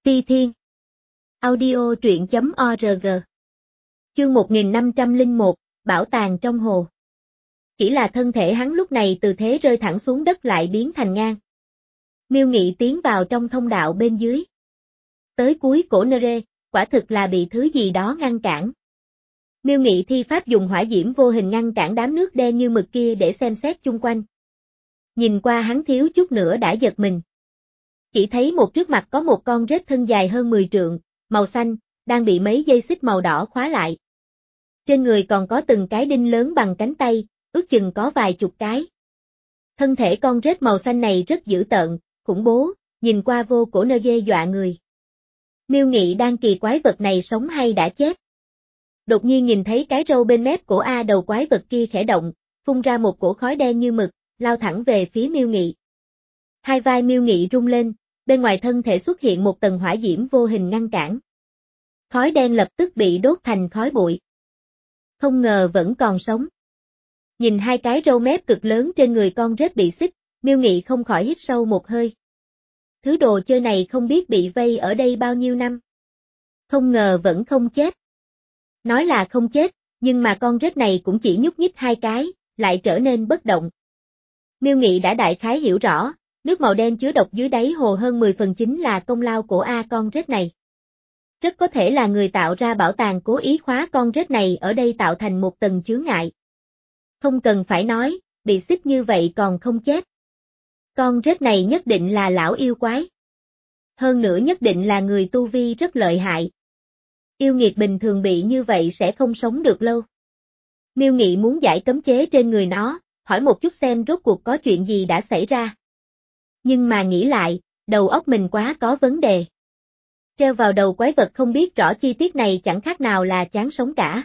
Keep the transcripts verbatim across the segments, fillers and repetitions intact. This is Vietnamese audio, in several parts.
Ti Thiên. Audio truyện chấm org. Chương một nghìn năm trăm lẻ một, Bảo tàng trong hồ. Chỉ là thân thể hắn lúc này từ thế rơi thẳng xuống đất lại biến thành ngang. Miêu Nghị tiến vào trong thông đạo bên dưới. Tới cuối cổ nơ rê, quả thực là bị thứ gì đó ngăn cản. Miêu Nghị thi pháp dùng hỏa diễm vô hình ngăn cản đám nước đen như mực kia để xem xét chung quanh. Nhìn qua hắn thiếu chút nữa đã giật mình. Chỉ thấy một trước mặt có một con rết thân dài hơn mười trượng, màu xanh, đang bị mấy dây xích màu đỏ khóa lại. Trên người còn có từng cái đinh lớn bằng cánh tay, ước chừng có vài chục cái. Thân thể con rết màu xanh này rất dữ tợn, khủng bố, nhìn qua vô cổ nơ ghê dọa người. Miêu Nghị đang kỳ quái vật này sống hay đã chết. Đột nhiên nhìn thấy cái râu bên mép cổ A đầu quái vật kia khẽ động, phun ra một cổ khói đen như mực, lao thẳng về phía Miêu Nghị. Hai vai Miêu Nghị rung lên, bên ngoài thân thể xuất hiện một tầng hỏa diễm vô hình ngăn cản. Khói đen lập tức bị đốt thành khói bụi. Không ngờ vẫn còn sống. Nhìn hai cái râu mép cực lớn trên người con rết bị xích, Miêu Nghị không khỏi hít sâu một hơi. Thứ đồ chơi này không biết bị vây ở đây bao nhiêu năm. Không ngờ vẫn không chết. Nói là không chết, nhưng mà con rết này cũng chỉ nhúc nhích hai cái, lại trở nên bất động. Miêu Nghị đã đại khái hiểu rõ, nước màu đen chứa độc dưới đáy hồ hơn mười phần chính là công lao của A con rết này. Rất có thể là người tạo ra bảo tàng cố ý khóa con rết này ở đây tạo thành một tầng chướng ngại. Không cần phải nói, bị xích như vậy còn không chết. Con rết này nhất định là lão yêu quái. Hơn nữa nhất định là người tu vi rất lợi hại. Yêu nghiệt bình thường bị như vậy sẽ không sống được lâu. Miêu Nghị muốn giải cấm chế trên người nó, hỏi một chút xem rốt cuộc có chuyện gì đã xảy ra. Nhưng mà nghĩ lại, đầu óc mình quá có vấn đề. Treo vào đầu quái vật không biết rõ chi tiết này chẳng khác nào là chán sống cả.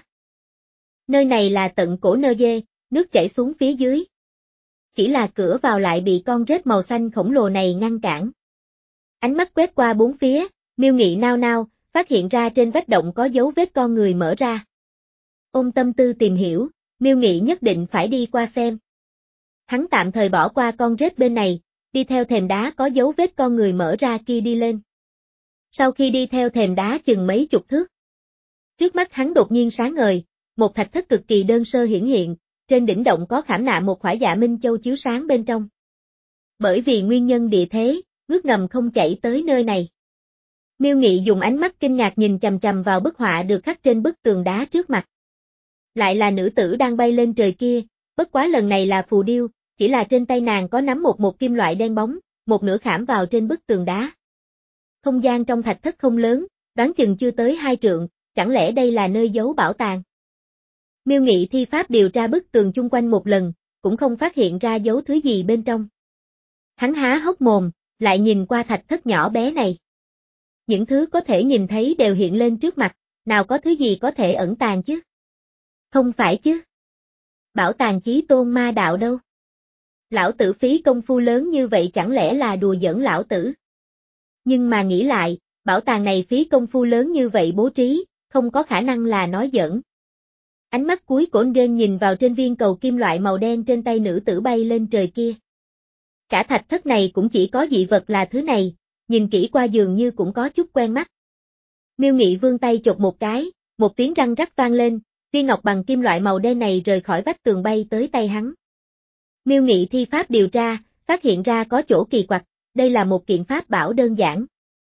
Nơi này là tận cổ nơ dê, nước chảy xuống phía dưới. Chỉ là cửa vào lại bị con rết màu xanh khổng lồ này ngăn cản. Ánh mắt quét qua bốn phía, Miêu Nghị nao nao, phát hiện ra trên vách động có dấu vết con người mở ra. Ôm tâm tư tìm hiểu, Miêu Nghị nhất định phải đi qua xem. Hắn tạm thời bỏ qua con rết bên này, đi theo thềm đá có dấu vết con người mở ra kia đi lên. Sau khi đi theo thềm đá chừng mấy chục thước, trước mắt hắn đột nhiên sáng ngời, một thạch thất cực kỳ đơn sơ hiển hiện, trên đỉnh động có khảm nạm một khỏa dạ minh châu chiếu sáng bên trong. Bởi vì nguyên nhân địa thế, nước ngầm không chảy tới nơi này. Miêu Nghị dùng ánh mắt kinh ngạc nhìn chằm chằm vào bức họa được khắc trên bức tường đá trước mặt. Lại là nữ tử đang bay lên trời kia, bất quá lần này là phù điêu, chỉ là trên tay nàng có nắm một một kim loại đen bóng, một nửa khảm vào trên bức tường đá. Không gian trong thạch thất không lớn, đoán chừng chưa tới hai trượng, chẳng lẽ đây là nơi giấu bảo tàng? Miêu Nghị thi pháp điều tra bức tường chung quanh một lần, cũng không phát hiện ra dấu thứ gì bên trong. Hắn há hốc mồm, lại nhìn qua thạch thất nhỏ bé này. Những thứ có thể nhìn thấy đều hiện lên trước mặt, nào có thứ gì có thể ẩn tàng chứ? Không phải chứ? Bảo tàng chí tôn ma đạo đâu? Lão tử phí công phu lớn như vậy chẳng lẽ là đùa giỡn lão tử? Nhưng mà nghĩ lại, bảo tàng này phí công phu lớn như vậy bố trí, không có khả năng là nói giỡn. Ánh mắt cuối của Đên nhìn vào trên viên cầu kim loại màu đen trên tay nữ tử bay lên trời kia. Cả thạch thất này cũng chỉ có dị vật là thứ này, nhìn kỹ qua dường như cũng có chút quen mắt. Miêu Nghị vươn tay chộp một cái, một tiếng răng rắc vang lên, viên ngọc bằng kim loại màu đen này rời khỏi vách tường bay tới tay hắn. Miêu Nghị thi pháp điều tra, phát hiện ra có chỗ kỳ quặc, đây là một kiện pháp bảo đơn giản.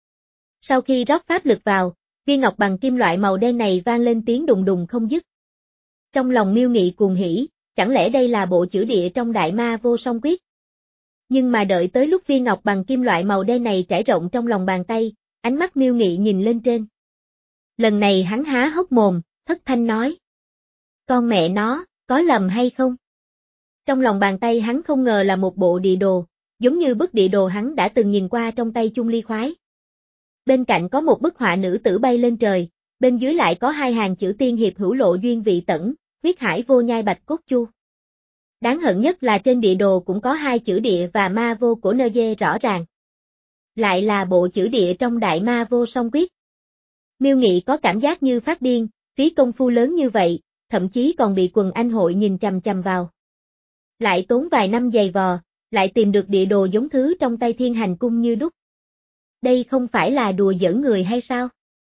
Sau khi rót pháp lực vào, viên ngọc bằng kim loại màu đen này vang lên tiếng đùng đùng không dứt. Trong lòng Miêu Nghị cuồng hỉ, chẳng lẽ đây là bộ chữ địa trong Đại Ma Vô Song Quyết? Nhưng mà đợi tới lúc viên ngọc bằng kim loại màu đen này trải rộng trong lòng bàn tay, ánh mắt Miêu Nghị nhìn lên trên. Lần này hắn há hốc mồm, thất thanh nói. Con mẹ nó, có lầm hay không? Trong lòng bàn tay hắn không ngờ là một bộ địa đồ, giống như bức địa đồ hắn đã từng nhìn qua trong tay Chung Ly Khoái. Bên cạnh có một bức họa nữ tử bay lên trời, bên dưới lại có hai hàng chữ tiên hiệp hữu lộ duyên vị tẩn, huyết hải vô nhai bạch cốt chu. Đáng hận nhất là trên địa đồ cũng có hai chữ địa và ma vô của nơ dê rõ ràng. Lại là bộ chữ địa trong Đại Ma Vô Song Quyết. Miêu Nghị có cảm giác như phát điên, phí công phu lớn như vậy, thậm chí còn bị quần anh hội nhìn chằm chằm vào. Lại tốn vài năm giày vò, lại tìm được địa đồ giống thứ trong tay Thiên Hành Cung như đúc. Đây không phải là đùa giỡn người hay sao?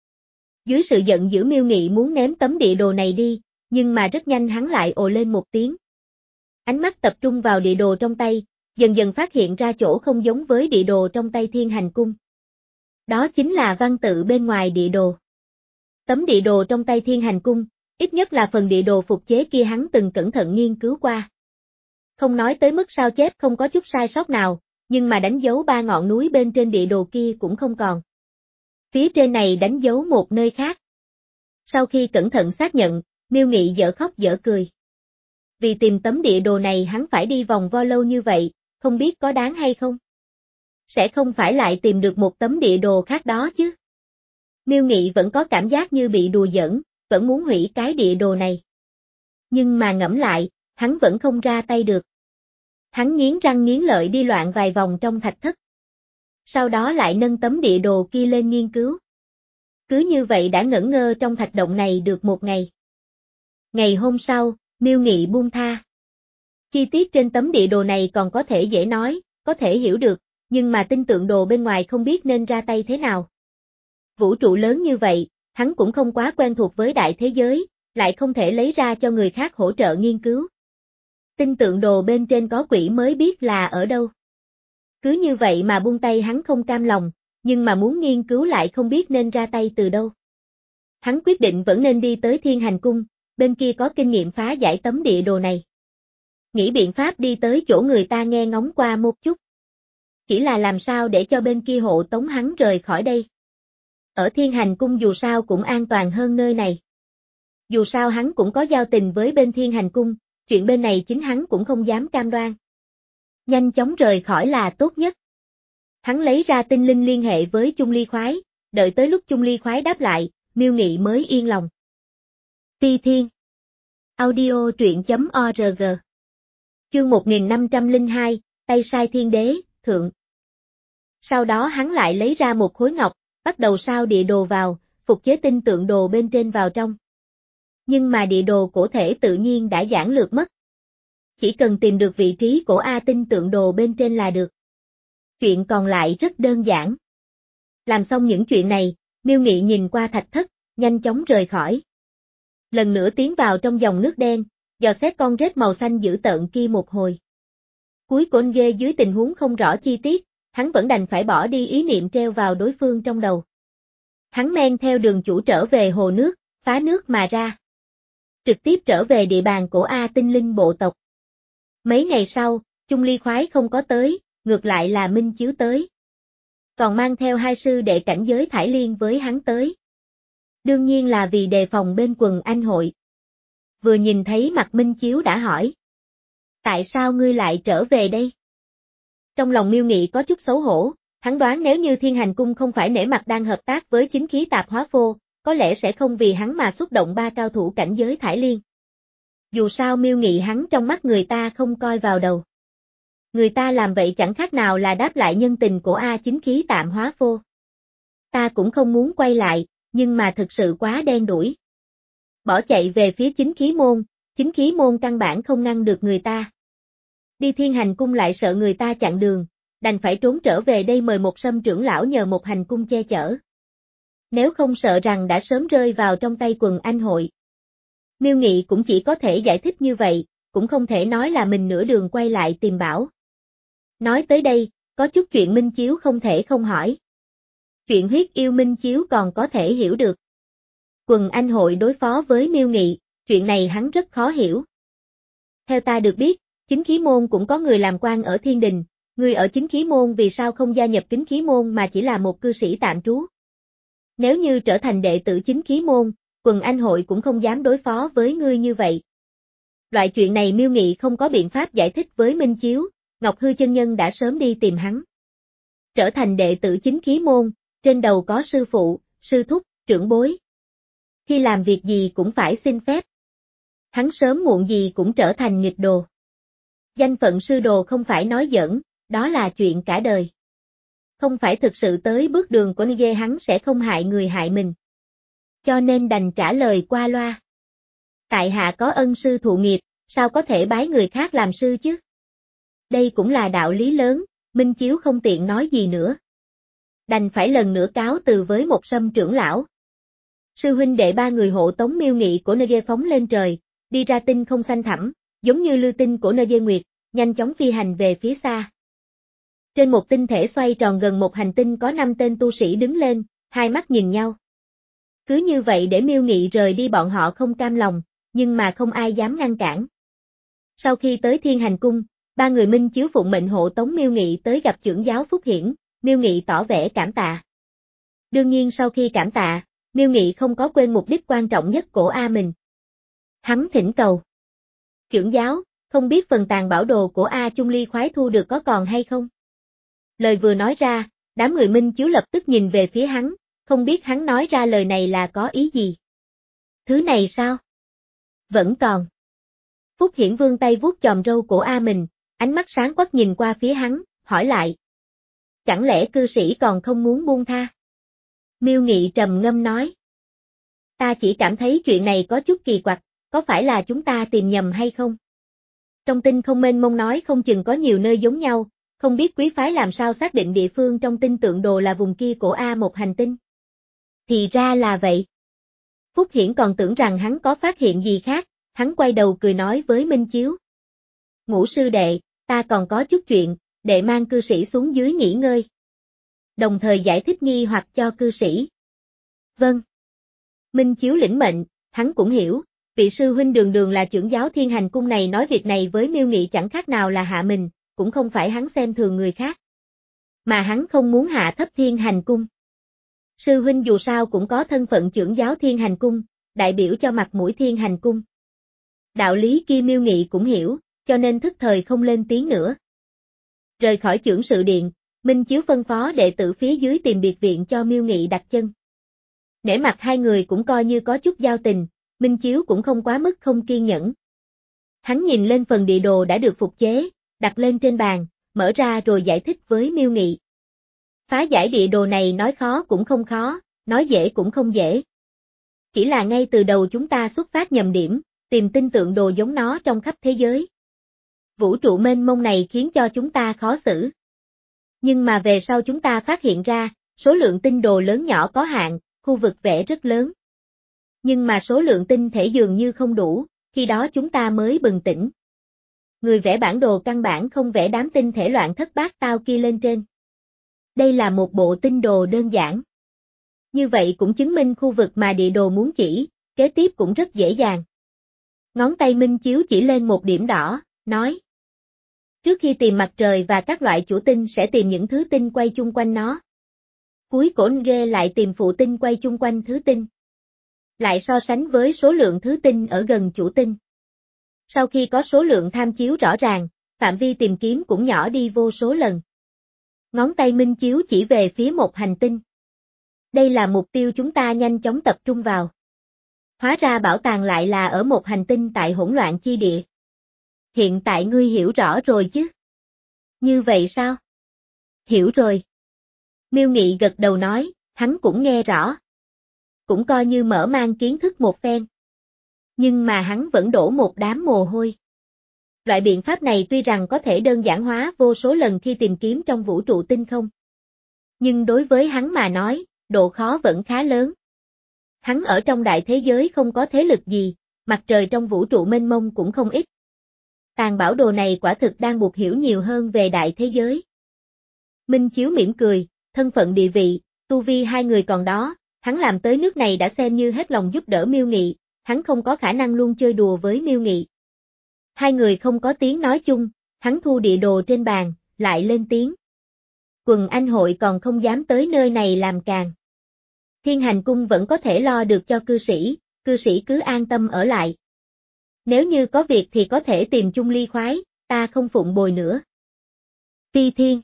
Dưới sự giận dữ Miêu Nghị muốn ném tấm địa đồ này đi, nhưng mà rất nhanh hắn lại ồ lên một tiếng. Ánh mắt tập trung vào địa đồ trong tay, dần dần phát hiện ra chỗ không giống với địa đồ trong tay Thiên Hành Cung. Đó chính là văn tự bên ngoài địa đồ. Tấm địa đồ trong tay Thiên Hành Cung, ít nhất là phần địa đồ phục chế kia hắn từng cẩn thận nghiên cứu qua. Không nói tới mức sao chép không có chút sai sót nào, nhưng mà đánh dấu ba ngọn núi bên trên địa đồ kia cũng không còn. Phía trên này đánh dấu một nơi khác. Sau khi cẩn thận xác nhận, Miêu Nghị dở khóc dở cười. Vì tìm tấm địa đồ này hắn phải đi vòng vo lâu như vậy, không biết có đáng hay không? Sẽ không phải lại tìm được một tấm địa đồ khác đó chứ? Miêu Nghị vẫn có cảm giác như bị đùa giỡn, vẫn muốn hủy cái địa đồ này. Nhưng mà ngẫm lại, hắn vẫn không ra tay được. Hắn nghiến răng nghiến lợi đi loạn vài vòng trong thạch thất. Sau đó lại nâng tấm địa đồ kia lên nghiên cứu. Cứ như vậy đã ngẩn ngơ trong thạch động này được một ngày. Ngày hôm sau, Miêu Nghị buông tha. Chi tiết trên tấm địa đồ này còn có thể dễ nói, có thể hiểu được, nhưng mà tinh tượng đồ bên ngoài không biết nên ra tay thế nào. Vũ trụ lớn như vậy, hắn cũng không quá quen thuộc với đại thế giới, lại không thể lấy ra cho người khác hỗ trợ nghiên cứu. Tinh tượng đồ bên trên có quỷ mới biết là ở đâu. Cứ như vậy mà buông tay hắn không cam lòng, nhưng mà muốn nghiên cứu lại không biết nên ra tay từ đâu. Hắn quyết định vẫn nên đi tới Thiên Hành Cung, bên kia có kinh nghiệm phá giải tấm địa đồ này. Nghĩ biện pháp đi tới chỗ người ta nghe ngóng qua một chút. Chỉ là làm sao để cho bên kia hộ tống hắn rời khỏi đây. Ở Thiên Hành Cung dù sao cũng an toàn hơn nơi này. Dù sao hắn cũng có giao tình với bên Thiên Hành Cung, chuyện bên này chính hắn cũng không dám cam đoan. Nhanh chóng rời khỏi là tốt nhất. Hắn lấy ra tinh linh liên hệ với Chung Ly Khoái, đợi tới lúc Chung Ly Khoái đáp lại, Miêu Nghị mới yên lòng. Phi Thiên Audio truyện chấm org Chương một nghìn năm trăm lẻ hai, Tay sai thiên đế, thượng. Sau đó hắn lại lấy ra một khối ngọc, bắt đầu sao địa đồ vào, phục chế tinh tượng đồ bên trên vào trong. Nhưng mà địa đồ cổ thể tự nhiên đã giản lược mất. Chỉ cần tìm được vị trí của A tinh tượng đồ bên trên là được. Chuyện còn lại rất đơn giản. Làm xong những chuyện này, Miêu Nghị nhìn qua thạch thất, nhanh chóng rời khỏi. Lần nữa tiến vào trong dòng nước đen, dò xét con rết màu xanh dữ tợn kia một hồi. Cuối cùng ghê dưới tình huống không rõ chi tiết, hắn vẫn đành phải bỏ đi ý niệm treo vào đối phương trong đầu. Hắn men theo đường chủ trở về hồ nước, phá nước mà ra. Trực tiếp trở về địa bàn của A tinh linh bộ tộc. Mấy ngày sau, Chung Ly Khoái không có tới, ngược lại là Minh Chiếu tới. Còn mang theo hai sư đệ cảnh giới Thải Liên với hắn tới. Đương nhiên là vì đề phòng bên quần anh hội. Vừa nhìn thấy mặt Minh Chiếu đã hỏi. Tại sao ngươi lại trở về đây? Trong lòng Miêu Nghị có chút xấu hổ, hắn đoán nếu như Thiên Hành Cung không phải nể mặt đang hợp tác với chính khí tạp hóa phô, có lẽ sẽ không vì hắn mà xúc động ba cao thủ cảnh giới Thải Liên. Dù sao Miêu Nghị hắn trong mắt người ta không coi vào đầu. Người ta làm vậy chẳng khác nào là đáp lại nhân tình của A chính khí tạm hóa phô. Ta cũng không muốn quay lại, nhưng mà thực sự quá đen đủi. Bỏ chạy về phía chính khí môn, chính khí môn căn bản không ngăn được người ta. Đi Thiên Hành Cung lại sợ người ta chặn đường, đành phải trốn trở về đây mời một Sâm trưởng lão nhờ một hành cung che chở. Nếu không sợ rằng đã sớm rơi vào trong tay quần anh hội. Miêu Nghị cũng chỉ có thể giải thích như vậy, cũng không thể nói là mình nửa đường quay lại tìm bảo. Nói tới đây, có chút chuyện Minh Chiếu không thể không hỏi. Chuyện huyết yêu Minh Chiếu còn có thể hiểu được. Quần anh hội đối phó với Miêu Nghị, chuyện này hắn rất khó hiểu. Theo ta được biết, chính khí môn cũng có người làm quan ở thiên đình, người ở chính khí môn vì sao không gia nhập chính khí môn mà chỉ là một cư sĩ tạm trú. Nếu như trở thành đệ tử chính khí môn, quần anh hội cũng không dám đối phó với ngươi như vậy. Loại chuyện này Miêu Nghị không có biện pháp giải thích với Minh Chiếu, Ngọc Hư chân nhân đã sớm đi tìm hắn. Trở thành đệ tử chính khí môn, trên đầu có sư phụ, sư thúc, trưởng bối. Khi làm việc gì cũng phải xin phép. Hắn sớm muộn gì cũng trở thành nghịch đồ. Danh phận sư đồ không phải nói giỡn, đó là chuyện cả đời. Không phải thực sự tới bước đường của Niger hắn sẽ không hại người hại mình. Cho nên đành trả lời qua loa. Tại hạ có ân sư thụ nghiệp, sao có thể bái người khác làm sư chứ? Đây cũng là đạo lý lớn, Minh Chiếu không tiện nói gì nữa. đành phải lần nữa cáo từ với một Sâm trưởng lão. Sư huynh đệ ba người hộ tống Miêu Nghị của nơi phóng lên trời, đi ra tinh không xanh thẳm, giống như lưu tinh của nơi nguyệt, nhanh chóng phi hành về phía xa. Trên một tinh thể xoay tròn gần một hành tinh có năm tên tu sĩ đứng lên, hai mắt nhìn nhau. Cứ như vậy để Miêu Nghị rời đi bọn họ không cam lòng, nhưng mà không ai dám ngăn cản. Sau khi tới Thiên Hành Cung, ba người Minh Chiếu phụng mệnh hộ tống Miêu Nghị tới gặp trưởng giáo Phúc Hiển, Miêu Nghị tỏ vẻ cảm tạ. Đương nhiên sau khi cảm tạ, Miêu Nghị không có quên mục đích quan trọng nhất của A mình. Hắn thỉnh cầu. Trưởng giáo, không biết phần tàn bảo đồ của A Chung Ly khoái thu được có còn hay không? Lời vừa nói ra, đám người Minh Chiếu lập tức nhìn về phía hắn, không biết hắn nói ra lời này là có ý gì. Thứ này sao? Vẫn còn. Phúc Hiển vươn tay vuốt chòm râu của A mình, ánh mắt sáng quắc nhìn qua phía hắn, hỏi lại. Chẳng lẽ cư sĩ còn không muốn buông tha? Miêu Nghị trầm ngâm nói. Ta chỉ cảm thấy chuyện này có chút kỳ quặc, có phải là chúng ta tìm nhầm hay không? Trong tinh không mênh mông nói không chừng có nhiều nơi giống nhau, không biết quý phái làm sao xác định địa phương trong tinh tượng đồ là vùng kia của A một hành tinh. Thì ra là vậy. Phúc Hiển còn tưởng rằng hắn có phát hiện gì khác, hắn quay đầu cười nói với Minh Chiếu. Ngũ sư đệ, ta còn có chút chuyện, đệ mang cư sĩ xuống dưới nghỉ ngơi. Đồng thời giải thích nghi hoặc cho cư sĩ. Vâng. Minh Chiếu lĩnh mệnh, hắn cũng hiểu, vị sư huynh đường đường là trưởng giáo Thiên Hành Cung này nói việc này với Miêu Nghị chẳng khác nào là hạ mình, cũng không phải hắn xem thường người khác. Mà hắn không muốn hạ thấp Thiên Hành Cung. Sư huynh dù sao cũng có thân phận trưởng giáo Thiên Hành Cung, đại biểu cho mặt mũi Thiên Hành Cung. Đạo lý kia Miêu Nghị cũng hiểu, cho nên thức thời không lên tiếng nữa. Rời khỏi chưởng sự điện, Minh Chiếu phân phó đệ tử phía dưới tìm biệt viện cho Miêu Nghị đặt chân. Nể mặt hai người cũng coi như có chút giao tình, Minh Chiếu cũng không quá mức không kiên nhẫn. Hắn nhìn lên phần địa đồ đã được phục chế, đặt lên trên bàn, mở ra rồi giải thích với Miêu Nghị. Phá giải địa đồ này nói khó cũng không khó, nói dễ cũng không dễ. Chỉ là ngay từ đầu chúng ta xuất phát nhầm điểm, tìm tinh tượng đồ giống nó trong khắp thế giới. Vũ trụ mênh mông này khiến cho chúng ta khó xử. Nhưng mà về sau chúng ta phát hiện ra, số lượng tinh đồ lớn nhỏ có hạn, khu vực vẽ rất lớn. Nhưng mà số lượng tinh thể dường như không đủ, khi đó chúng ta mới bừng tỉnh. Người vẽ bản đồ căn bản không vẽ đám tinh thể loạn thất bát tao kia lên trên. Đây là một bộ tinh đồ đơn giản. Như vậy cũng chứng minh khu vực mà địa đồ muốn chỉ, kế tiếp cũng rất dễ dàng. Ngón tay Minh Chiếu chỉ lên một điểm đỏ, nói. Trước khi tìm mặt trời và các loại chủ tinh sẽ tìm những thứ tinh quay chung quanh nó. Cuối cổ ghê lại tìm phụ tinh quay chung quanh thứ tinh. Lại so sánh với số lượng thứ tinh ở gần chủ tinh. Sau khi có số lượng tham chiếu rõ ràng, phạm vi tìm kiếm cũng nhỏ đi vô số lần. Ngón tay Minh Chiếu chỉ về phía một hành tinh. Đây là mục tiêu chúng ta nhanh chóng tập trung vào. Hóa ra bảo tàng lại là ở một hành tinh tại hỗn loạn chi địa. Hiện tại ngươi hiểu rõ rồi chứ? Như vậy sao? Hiểu rồi. Miêu Nghị gật đầu nói, hắn cũng nghe rõ. Cũng coi như mở mang kiến thức một phen. Nhưng mà hắn vẫn đổ một đám mồ hôi. Loại biện pháp này tuy rằng có thể đơn giản hóa vô số lần khi tìm kiếm trong vũ trụ tinh không. Nhưng đối với hắn mà nói, độ khó vẫn khá lớn. Hắn ở trong đại thế giới không có thế lực gì, mặt trời trong vũ trụ mênh mông cũng không ít. Tàn bảo đồ này quả thực đang buộc hiểu nhiều hơn về đại thế giới. Minh Chiếu mỉm cười, thân phận địa vị, tu vi hai người còn đó, hắn làm tới nước này đã xem như hết lòng giúp đỡ Miêu Nghị, hắn không có khả năng luôn chơi đùa với Miêu Nghị. Hai người không có tiếng nói chung, hắn thu địa đồ trên bàn, lại lên tiếng. Quần anh hội còn không dám tới nơi này làm càng. Thiên Hành Cung vẫn có thể lo được cho cư sĩ, cư sĩ cứ an tâm ở lại. Nếu như có việc thì có thể tìm chung ly khoái, ta không phụng bồi nữa. Phi Thiên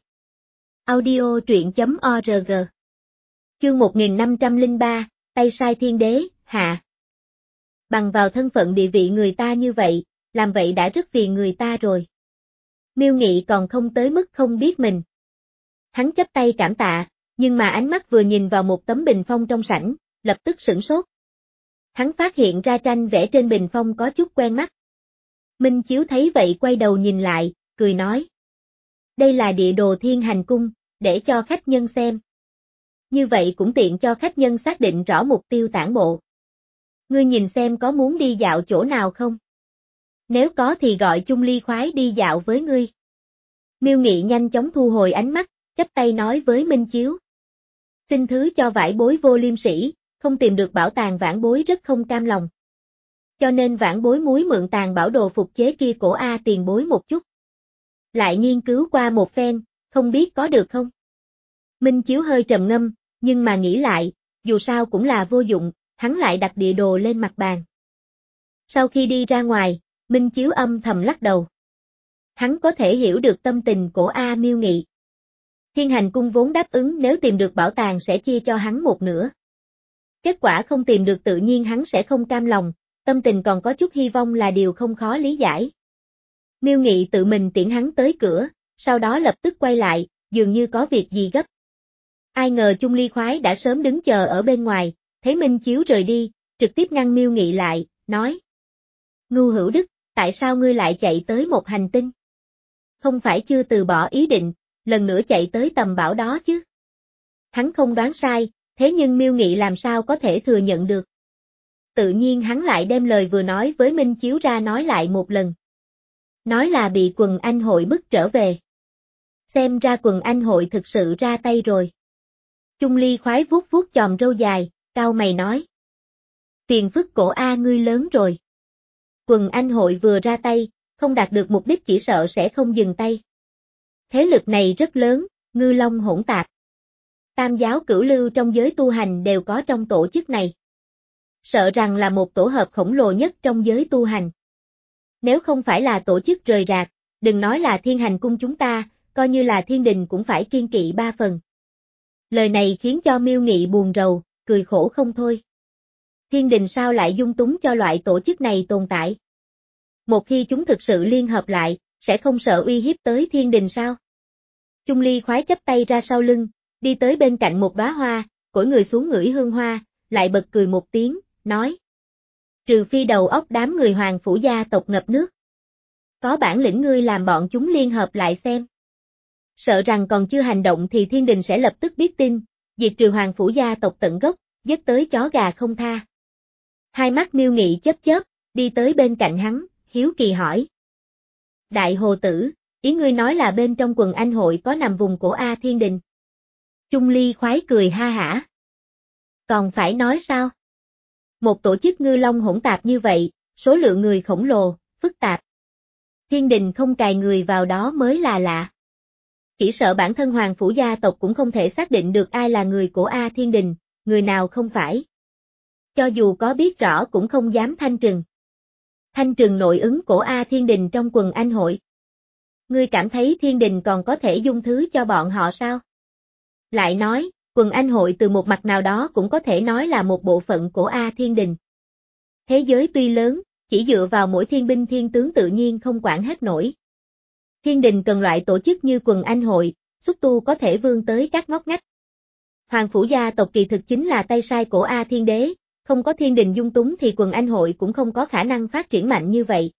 Audio truyện.org Chương một nghìn năm trăm lẻ ba, tay sai thiên đế, hạ. Bằng vào thân phận địa vị người ta như vậy, làm vậy đã rất phiền người ta rồi. Miêu Nghị còn không tới mức không biết mình. Hắn chắp tay cảm tạ, nhưng mà ánh mắt vừa nhìn vào một tấm bình phong trong sảnh, lập tức sửng sốt. Hắn phát hiện ra tranh vẽ trên bình phong có chút quen mắt. Minh Chiếu thấy vậy quay đầu nhìn lại, cười nói. Đây là địa đồ Thiên Hành Cung, để cho khách nhân xem. Như vậy cũng tiện cho khách nhân xác định rõ mục tiêu tản bộ. Ngươi nhìn xem có muốn đi dạo chỗ nào không? Nếu có thì gọi Chung Ly khoái đi dạo với ngươi. Miêu Nghị nhanh chóng thu hồi ánh mắt, chắp tay nói với Minh Chiếu. Xin thứ cho vải bối vô liêm sỉ, không tìm được bảo tàng vãn bối rất không cam lòng. Cho nên vãn bối múi mượn tàng bảo đồ phục chế kia cổ A tiền bối một chút. Lại nghiên cứu qua một phen, không biết có được không? Minh Chiếu hơi trầm ngâm, nhưng mà nghĩ lại, dù sao cũng là vô dụng, hắn lại đặt địa đồ lên mặt bàn. Sau khi đi ra ngoài, Minh Chiếu âm thầm lắc đầu. Hắn có thể hiểu được tâm tình của A Miêu Nghị. Thiên Hành Cung vốn đáp ứng nếu tìm được bảo tàng sẽ chia cho hắn một nửa. Kết quả không tìm được tự nhiên hắn sẽ không cam lòng, tâm tình còn có chút hy vọng là điều không khó lý giải. Miêu Nghị tự mình tiễn hắn tới cửa, sau đó lập tức quay lại, dường như có việc gì gấp. Ai ngờ Chung Ly khoái đã sớm đứng chờ ở bên ngoài, thấy Minh Chiếu rời đi, trực tiếp ngăn Miêu Nghị lại, nói. Ngưu Hữu Đức, tại sao ngươi lại chạy tới một hành tinh? Không phải chưa từ bỏ ý định, lần nữa chạy tới tầm bảo đó chứ? Hắn không đoán sai, thế nhưng Miêu Nghị làm sao có thể thừa nhận được? Tự nhiên hắn lại đem lời vừa nói với Minh Chiếu ra nói lại một lần. Nói là bị quần anh hội bức trở về. Xem ra quần anh hội thực sự ra tay rồi. Chung Ly khoái vuốt vuốt chòm râu dài, cau mày nói. Phiền phức cổ A ngươi lớn rồi. Quần anh hội vừa ra tay, không đạt được mục đích chỉ sợ sẽ không dừng tay. Thế lực này rất lớn, ngư long hỗn tạp. Tam giáo cửu lưu trong giới tu hành đều có trong tổ chức này. Sợ rằng là một tổ hợp khổng lồ nhất trong giới tu hành. Nếu không phải là tổ chức rời rạc, đừng nói là Thiên Hành Cung chúng ta, coi như là thiên đình cũng phải kiên kỵ ba phần. Lời này khiến cho Miêu Nghị buồn rầu, cười khổ không thôi. Thiên đình sao lại dung túng cho loại tổ chức này tồn tại? Một khi chúng thực sự liên hợp lại, sẽ không sợ uy hiếp tới thiên đình sao? Chung Ly khoái chắp tay ra sau lưng, đi tới bên cạnh một đóa hoa, cõi người xuống ngửi hương hoa, lại bật cười một tiếng, nói. Trừ phi đầu óc đám người hoàng phủ gia tộc ngập nước. Có bản lĩnh ngươi làm bọn chúng liên hợp lại xem. Sợ rằng còn chưa hành động thì thiên đình sẽ lập tức biết tin, diệt trừ hoàng phủ gia tộc tận gốc, giết tới chó gà không tha. Hai mắt Miêu Nghị chớp chớp, đi tới bên cạnh hắn, hiếu kỳ hỏi. Đại hồ tử, ý ngươi nói là bên trong quần anh hội có nằm vùng cổ A thiên đình. Chung Ly khoái cười ha hả. Còn phải nói sao? Một tổ chức ngư long hỗn tạp như vậy, số lượng người khổng lồ, phức tạp. Thiên đình không cài người vào đó mới là lạ. Chỉ sợ bản thân hoàng phủ gia tộc cũng không thể xác định được ai là người của A thiên đình, người nào không phải. Cho dù có biết rõ cũng không dám thanh trừng. Thanh trừng nội ứng của A thiên đình trong quần anh hội. Ngươi cảm thấy thiên đình còn có thể dung thứ cho bọn họ sao? Lại nói, quần anh hội từ một mặt nào đó cũng có thể nói là một bộ phận của A thiên đình. Thế giới tuy lớn, chỉ dựa vào mỗi thiên binh thiên tướng tự nhiên không quản hết nổi. Thiên đình cần loại tổ chức như quần anh hội, xuất tu có thể vươn tới các ngóc ngách. Hoàng phủ gia tộc kỳ thực chính là tay sai của A thiên đế, không có thiên đình dung túng thì quần anh hội cũng không có khả năng phát triển mạnh như vậy.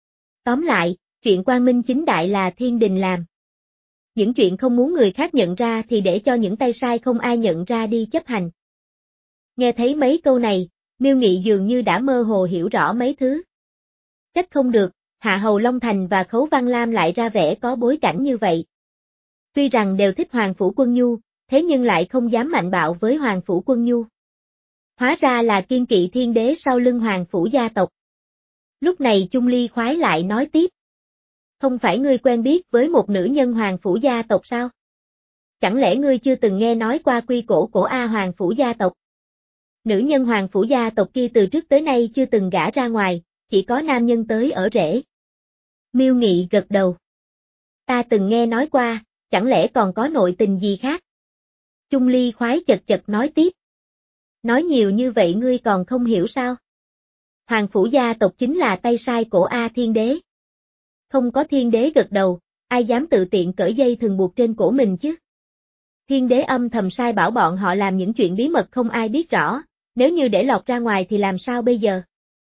Tóm lại, chuyện quang minh chính đại là thiên đình làm. Những chuyện không muốn người khác nhận ra thì để cho những tay sai không ai nhận ra đi chấp hành. Nghe thấy mấy câu này, Miêu Nghị dường như đã mơ hồ hiểu rõ mấy thứ. Trách không được, Hạ Hầu Long Thành và Khấu Văn Lam lại ra vẻ có bối cảnh như vậy. Tuy rằng đều thích Hoàng Phủ Quân Nhu, thế nhưng lại không dám mạnh bạo với Hoàng Phủ Quân Nhu. Hóa ra là kiên kỵ thiên đế sau lưng Hoàng Phủ gia tộc. Lúc này Chung Ly khoái lại nói tiếp. Không phải ngươi quen biết với một nữ nhân Hoàng Phủ gia tộc sao? Chẳng lẽ ngươi chưa từng nghe nói qua quy cổ của A Hoàng Phủ gia tộc? Nữ nhân Hoàng Phủ gia tộc kia từ trước tới nay chưa từng gả ra ngoài, chỉ có nam nhân tới ở rể. Miêu Nghị gật đầu. Ta từng nghe nói qua, chẳng lẽ còn có nội tình gì khác? Chung Ly khoái chật chật nói tiếp. Nói nhiều như vậy ngươi còn không hiểu sao? Hoàng Phủ gia tộc chính là tay sai của A thiên đế. Không có thiên đế gật đầu, ai dám tự tiện cởi dây thừng buộc trên cổ mình chứ? Thiên đế âm thầm sai bảo bọn họ làm những chuyện bí mật không ai biết rõ, nếu như để lọt ra ngoài thì làm sao bây giờ?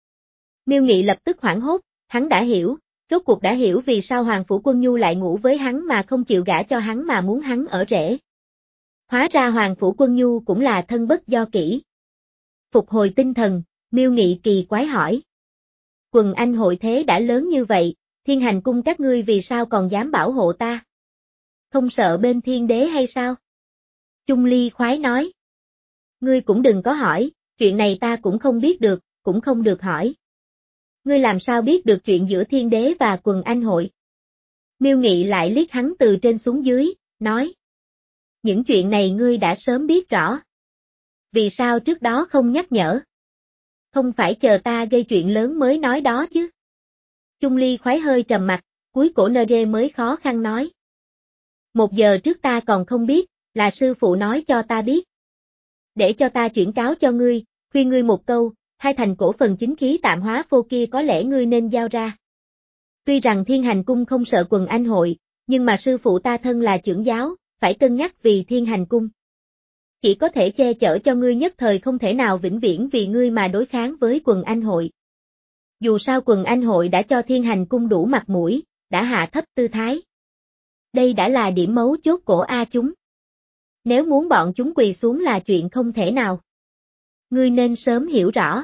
Miêu Nghị lập tức hoảng hốt, hắn đã hiểu, rốt cuộc đã hiểu vì sao Hoàng Phủ Quân Nhu lại ngủ với hắn mà không chịu gả cho hắn mà muốn hắn ở rể. Hóa ra Hoàng Phủ Quân Nhu cũng là thân bất do kỷ. Phục hồi tinh thần, Miêu Nghị kỳ quái hỏi. Quần Anh hội thế đã lớn như vậy, Thiên Hành Cung các ngươi vì sao còn dám bảo hộ ta? Không sợ bên thiên đế hay sao? Chung Ly khoái nói. Ngươi cũng đừng có hỏi, chuyện này ta cũng không biết được, cũng không được hỏi. Ngươi làm sao biết được chuyện giữa thiên đế và Quần Anh hội? Miêu Nghị lại liếc hắn từ trên xuống dưới, nói. Những chuyện này ngươi đã sớm biết rõ. Vì sao trước đó không nhắc nhở? Không phải chờ ta gây chuyện lớn mới nói đó chứ. Chung Ly khoái hơi trầm mặt, cuối cổ nơ rê mới khó khăn nói. Một giờ trước ta còn không biết, là sư phụ nói cho ta biết. Để cho ta chuyển cáo cho ngươi, khuyên ngươi một câu, hai thành cổ phần chính khí tạm hóa phô kia có lẽ ngươi nên giao ra. Tuy rằng Thiên Hành Cung không sợ Quần Anh hội, nhưng mà sư phụ ta thân là trưởng giáo, phải cân nhắc vì Thiên Hành Cung. Chỉ có thể che chở cho ngươi nhất thời, không thể nào vĩnh viễn vì ngươi mà đối kháng với Quần Anh hội. Dù sao Quần Anh hội đã cho Thiên Hành Cung đủ mặt mũi, đã hạ thấp tư thái. Đây đã là điểm mấu chốt của A chúng. Nếu muốn bọn chúng quỳ xuống là chuyện không thể nào. Ngươi nên sớm hiểu rõ.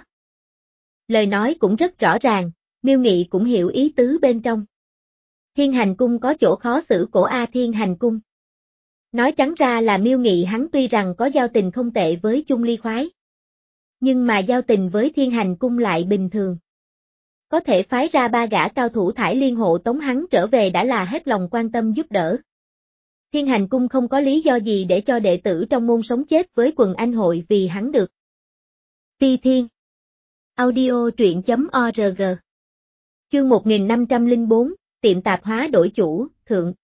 Lời nói cũng rất rõ ràng, Miêu Nghị cũng hiểu ý tứ bên trong. Thiên Hành Cung có chỗ khó xử của A Thiên Hành Cung. Nói trắng ra là Miêu Nghị hắn tuy rằng có giao tình không tệ với Chung Ly khoái. Nhưng mà giao tình với Thiên Hành Cung lại bình thường. Có thể phái ra ba gã cao thủ thải liên hộ tống hắn trở về đã là hết lòng quan tâm giúp đỡ. Thiên Hành Cung không có lý do gì để cho đệ tử trong môn sống chết với Quần Anh hội vì hắn được. Ti Thiên Audio truyện chấm org Chương một nghìn năm trăm lẻ bốn, tiệm tạp hóa đổi chủ, thượng.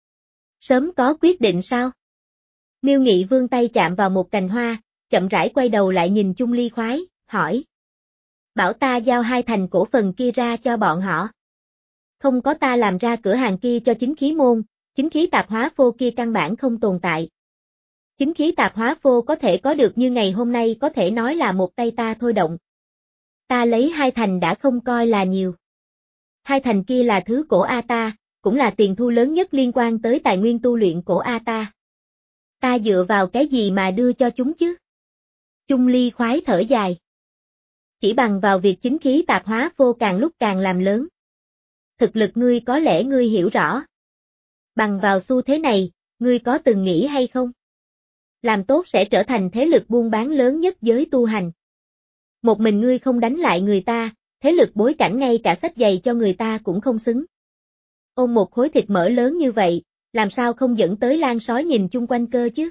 Sớm có quyết định sao? Miêu Nghị vươn tay chạm vào một cành hoa, chậm rãi quay đầu lại nhìn Chung Ly khoái, hỏi. Bảo ta giao hai thành cổ phần kia ra cho bọn họ. Không có ta làm ra cửa hàng kia cho chính khí môn, chính khí tạp hóa phô kia căn bản không tồn tại. Chính khí tạp hóa phô có thể có được như ngày hôm nay có thể nói là một tay ta thôi động. Ta lấy hai thành đã không coi là nhiều. Hai thành kia là thứ cổ A ta, cũng là tiền thu lớn nhất liên quan tới tài nguyên tu luyện cổ A ta. Ta dựa vào cái gì mà đưa cho chúng chứ? Chung Ly khoái thở dài. Chỉ bằng vào việc chính khí tạp hóa phô càng lúc càng làm lớn. Thực lực ngươi có lẽ ngươi hiểu rõ. Bằng vào xu thế này, ngươi có từng nghĩ hay không? Làm tốt sẽ trở thành thế lực buôn bán lớn nhất giới tu hành. Một mình ngươi không đánh lại người ta, thế lực bối cảnh ngay cả xách giày cho người ta cũng không xứng. Ôm một khối thịt mỡ lớn như vậy, làm sao không dẫn tới lan sói nhìn chung quanh cơ chứ?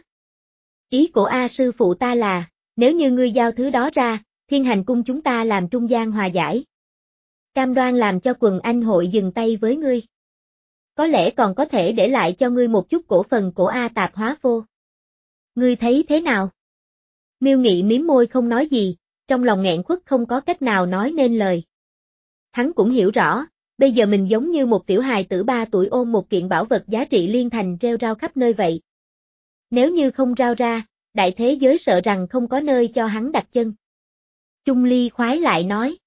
Ý của A sư phụ ta là, nếu như ngươi giao thứ đó ra, Thiên Hành Cung chúng ta làm trung gian hòa giải. Cam đoan làm cho Quần Anh hội dừng tay với ngươi. Có lẽ còn có thể để lại cho ngươi một chút cổ phần của A tạp hóa phô. Ngươi thấy thế nào? Miêu Nghị mím môi không nói gì, trong lòng nghẹn khuất không có cách nào nói nên lời. Hắn cũng hiểu rõ, bây giờ mình giống như một tiểu hài tử ba tuổi ôm một kiện bảo vật giá trị liên thành rêu rao khắp nơi vậy. Nếu như không rao ra, đại thế giới sợ rằng không có nơi cho hắn đặt chân. Chung Ly khoái lại nói.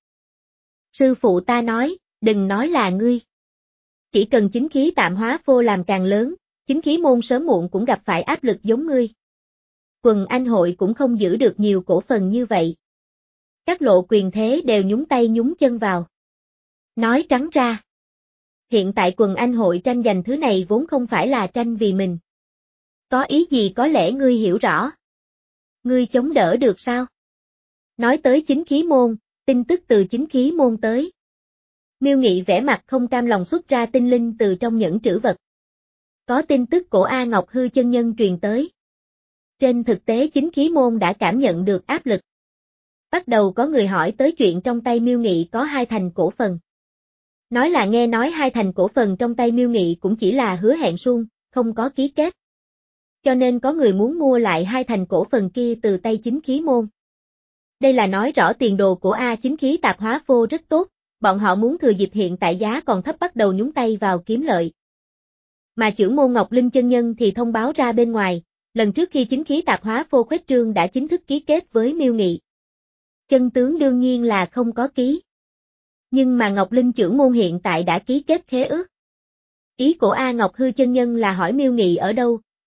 Sư phụ ta nói, đừng nói là ngươi. Chỉ cần chính khí tạm hóa phô làm càng lớn, chính khí môn sớm muộn cũng gặp phải áp lực giống ngươi. Quần Anh hội cũng không giữ được nhiều cổ phần như vậy. Các lộ quyền thế đều nhúng tay nhúng chân vào. Nói trắng ra. Hiện tại Quần Anh hội tranh giành thứ này vốn không phải là tranh vì mình. Có ý gì có lẽ ngươi hiểu rõ. Ngươi chống đỡ được sao? Nói tới chính khí môn, tin tức từ chính khí môn tới. Miêu Nghị vẻ mặt không cam lòng xuất ra tinh linh từ trong nhẫn trữ vật. Có tin tức của A Ngọc Hư chân nhân truyền tới. Trên thực tế chính khí môn đã cảm nhận được áp lực. Bắt đầu có người hỏi tới chuyện trong tay Miêu Nghị có hai thành cổ phần. Nói là nghe nói hai thành cổ phần trong tay Miêu Nghị cũng chỉ là hứa hẹn suông, không có ký kết. Cho nên có người muốn mua lại hai thành cổ phần kia từ tay chính khí môn. Đây là nói rõ tiền đồ của A chính khí tạp hóa phô rất tốt, bọn họ muốn thừa dịp hiện tại giá còn thấp bắt đầu nhúng tay vào kiếm lợi. Mà trưởng môn Ngọc Linh chân nhân thì thông báo ra bên ngoài, lần trước khi chính khí tạp hóa phô khuếch trương đã chính thức ký kết với Miêu Nghị. Chân tướng đương nhiên là không có ký. Nhưng mà Ngọc Linh trưởng môn hiện tại đã ký kết khế ước. Ý của A Ngọc Hư chân nhân là hỏi Miêu Nghị ở đâu,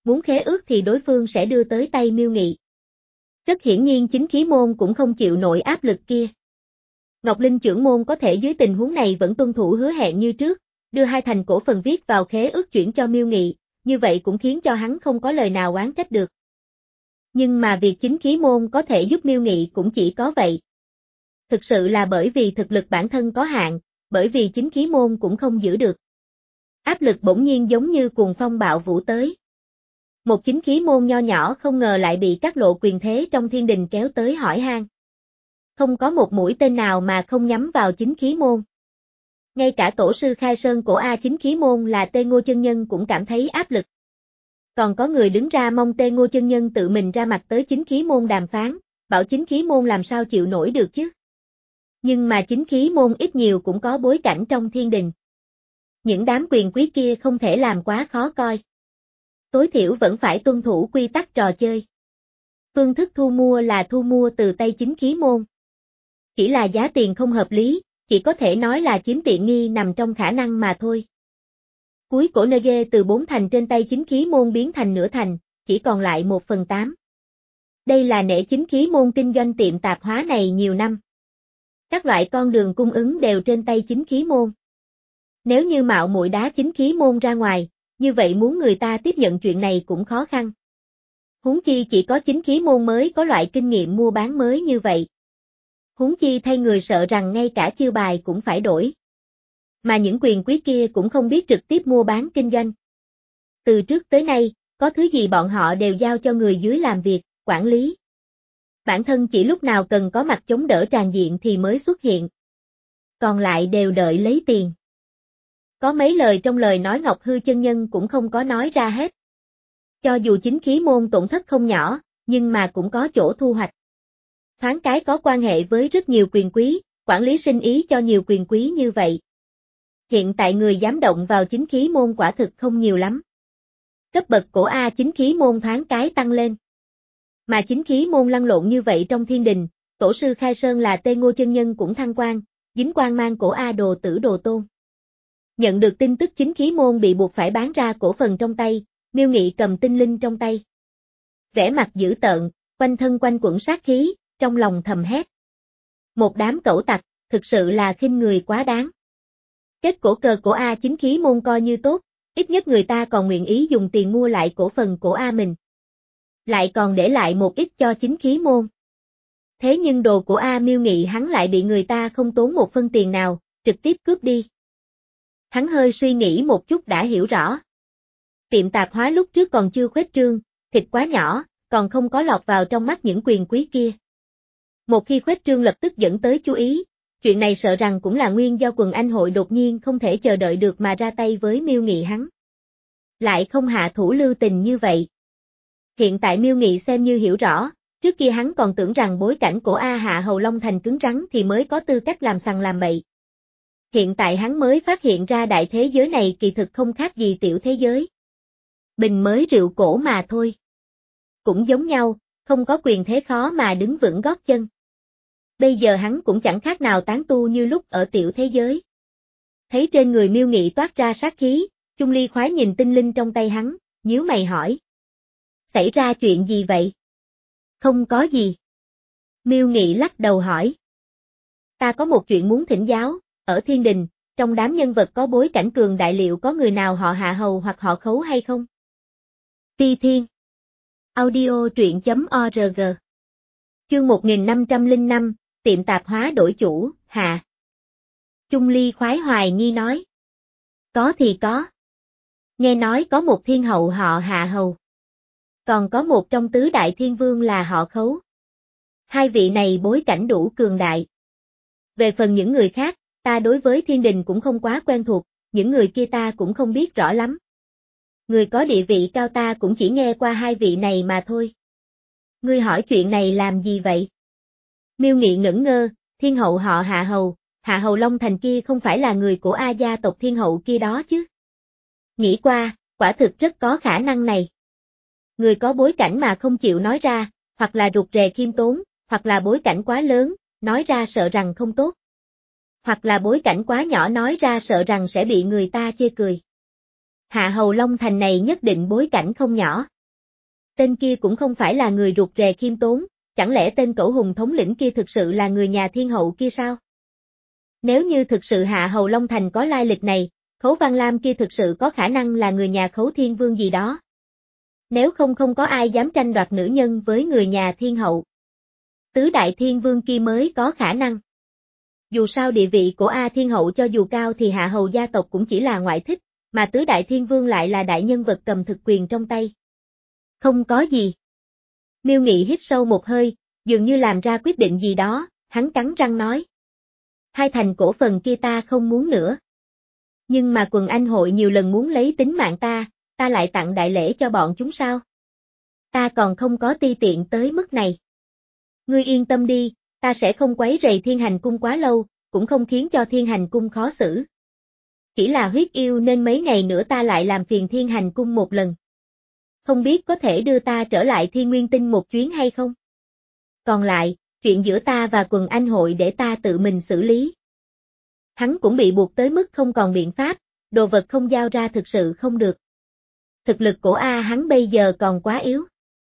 muốn khế ước thì đối phương sẽ đưa tới tay Miêu Nghị. Rất hiển nhiên chính khí môn cũng không chịu nổi áp lực kia. Ngọc Linh trưởng môn có thể dưới tình huống này vẫn tuân thủ hứa hẹn như trước, đưa hai thành cổ phần viết vào khế ước chuyển cho Miêu Nghị, như vậy cũng khiến cho hắn không có lời nào oán trách được. Nhưng mà việc chính khí môn có thể giúp Miêu Nghị cũng chỉ có vậy. Thực sự là bởi vì thực lực bản thân có hạn, bởi vì chính khí môn cũng không giữ được. Áp lực bỗng nhiên giống như cuồng phong bạo vũ tới. Một chính khí môn nho nhỏ không ngờ lại bị các lộ quyền thế trong thiên đình kéo tới hỏi han. Không có một mũi tên nào mà không nhắm vào chính khí môn. Ngay cả tổ sư khai sơn của A chính khí môn là Tê Ngô chân nhân cũng cảm thấy áp lực. Còn có người đứng ra mong Tê Ngô chân nhân tự mình ra mặt tới chính khí môn đàm phán, bảo chính khí môn làm sao chịu nổi được chứ. Nhưng mà chính khí môn ít nhiều cũng có bối cảnh trong thiên đình. Những đám quyền quý kia không thể làm quá khó coi. Tối thiểu vẫn phải tuân thủ quy tắc trò chơi. Phương thức thu mua là thu mua từ tay chính khí môn. Chỉ là giá tiền không hợp lý, chỉ có thể nói là chiếm tiện nghi nằm trong khả năng mà thôi. Cuối cổ nê ghê từ bốn thành trên tay chính khí môn biến thành nửa thành, chỉ còn lại một phần tám. Đây là nể chính khí môn kinh doanh tiệm tạp hóa này nhiều năm. Các loại con đường cung ứng đều trên tay chính khí môn. Nếu như mạo muội đá chính khí môn ra ngoài, như vậy muốn người ta tiếp nhận chuyện này cũng khó khăn. Huống chi chỉ có chính khí môn mới có loại kinh nghiệm mua bán mới như vậy. Huống chi thay người sợ rằng ngay cả chiêu bài cũng phải đổi. Mà những quyền quý kia cũng không biết trực tiếp mua bán kinh doanh. Từ trước tới nay, có thứ gì bọn họ đều giao cho người dưới làm việc, quản lý. Bản thân chỉ lúc nào cần có mặt chống đỡ tràn diện thì mới xuất hiện. Còn lại đều đợi lấy tiền. Có mấy lời trong lời nói Ngọc Hư chân nhân cũng không có nói ra hết. Cho dù chính khí môn tổn thất không nhỏ, nhưng mà cũng có chỗ thu hoạch. Thoáng cái có quan hệ với rất nhiều quyền quý, quản lý sinh ý cho nhiều quyền quý như vậy. Hiện tại người dám động vào chính khí môn quả thực không nhiều lắm. Cấp bậc của A chính khí môn thoáng cái tăng lên. Mà chính khí môn lăn lộn như vậy trong thiên đình, tổ sư khai sơn là Tê Ngô chân nhân cũng thăng quan, dính quan mang cổ A đồ tử đồ tôn. Nhận được tin tức chính khí môn bị buộc phải bán ra cổ phần trong tay, Miêu Nghị cầm tinh linh trong tay. Vẻ mặt dữ tợn, quanh thân quanh quẩn sát khí, trong lòng thầm hét. Một đám cẩu tặc, thực sự là khinh người quá đáng. Kết cổ cờ của A chính khí môn coi như tốt, ít nhất người ta còn nguyện ý dùng tiền mua lại cổ phần của A mình. Lại còn để lại một ít cho chính khí môn. Thế nhưng đồ của A Miêu Nghị hắn lại bị người ta không tốn một phân tiền nào, trực tiếp cướp đi. Hắn hơi suy nghĩ một chút đã hiểu rõ. Tiệm tạp hóa lúc trước còn chưa khuếch trương, thịt quá nhỏ, còn không có lọt vào trong mắt những quyền quý kia. Một khi khuếch trương lập tức dẫn tới chú ý, chuyện này sợ rằng cũng là nguyên do quần anh hội đột nhiên không thể chờ đợi được mà ra tay với Miêu Nghị hắn. Lại không hạ thủ lưu tình như vậy. Hiện tại Miêu Nghị xem như hiểu rõ, trước kia hắn còn tưởng rằng bối cảnh của A Hạ Hầu Long Thành cứng rắn thì mới có tư cách làm sằng làm bậy. Hiện tại hắn mới phát hiện ra đại thế giới này kỳ thực không khác gì tiểu thế giới. Bình mới rượu cổ mà thôi. Cũng giống nhau, không có quyền thế khó mà đứng vững gót chân. Bây giờ hắn cũng chẳng khác nào tán tu như lúc ở tiểu thế giới. Thấy trên người Miêu Nghị toát ra sát khí, Chung Ly khoái nhìn tinh linh trong tay hắn, nhíu mày hỏi. Xảy ra chuyện gì vậy? Không có gì. Miêu Nghị lắc đầu hỏi. Ta có một chuyện muốn thỉnh giáo, ở thiên đình, trong đám nhân vật có bối cảnh cường đại liệu có người nào họ Hạ Hầu hoặc họ Khấu hay không? Phi Thiên. Audio truyện chấm org. Chương một nghìn năm trăm lẻ năm, tiệm tạp hóa đổi chủ, hạ. Chung Ly khoái hoài nghi nói. Có thì có. Nghe nói có một thiên hậu họ Hạ Hầu. Còn có một trong tứ đại thiên vương là họ Khấu. Hai vị này bối cảnh đủ cường đại. Về phần những người khác, ta đối với thiên đình cũng không quá quen thuộc, những người kia ta cũng không biết rõ lắm. Người có địa vị cao ta cũng chỉ nghe qua hai vị này mà thôi. Ngươi hỏi chuyện này làm gì vậy? Miêu Nghị ngẩn ngơ, thiên hậu họ Hạ Hầu, Hạ Hầu Long Thành kia không phải là người của A gia tộc thiên hậu kia đó chứ? Nghĩ qua, quả thực rất có khả năng này. Người có bối cảnh mà không chịu nói ra, hoặc là rụt rè khiêm tốn, hoặc là bối cảnh quá lớn, nói ra sợ rằng không tốt. Hoặc là bối cảnh quá nhỏ nói ra sợ rằng sẽ bị người ta chê cười. Hạ Hầu Long Thành này nhất định bối cảnh không nhỏ. Tên kia cũng không phải là người rụt rè khiêm tốn, chẳng lẽ tên cẩu hùng thống lĩnh kia thực sự là người nhà thiên hậu kia sao? Nếu như thực sự Hạ Hầu Long Thành có lai lịch này, Khấu Văn Lam kia thực sự có khả năng là người nhà Khấu Thiên Vương gì đó. Nếu không không có ai dám tranh đoạt nữ nhân với người nhà thiên hậu. Tứ đại thiên vương kia mới có khả năng. Dù sao địa vị của A Thiên Hậu cho dù cao thì Hạ Hầu gia tộc cũng chỉ là ngoại thích, mà tứ đại thiên vương lại là đại nhân vật cầm thực quyền trong tay. Không có gì. Miêu Nghị hít sâu một hơi, dường như làm ra quyết định gì đó, hắn cắn răng nói. Hai thành cổ phần kia ta không muốn nữa. Nhưng mà quần anh hội nhiều lần muốn lấy tính mạng ta, ta lại tặng đại lễ cho bọn chúng sao? Ta còn không có ti tiện tới mức này. Ngươi yên tâm đi, ta sẽ không quấy rầy Thiên Hành Cung quá lâu, cũng không khiến cho Thiên Hành Cung khó xử. Chỉ là huyết yêu nên mấy ngày nữa ta lại làm phiền Thiên Hành Cung một lần. Không biết có thể đưa ta trở lại Thiên Nguyên Tinh một chuyến hay không? Còn lại, chuyện giữa ta và quần anh hội để ta tự mình xử lý. Hắn cũng bị buộc tới mức không còn biện pháp, đồ vật không giao ra thực sự không được. Thực lực của A hắn bây giờ còn quá yếu.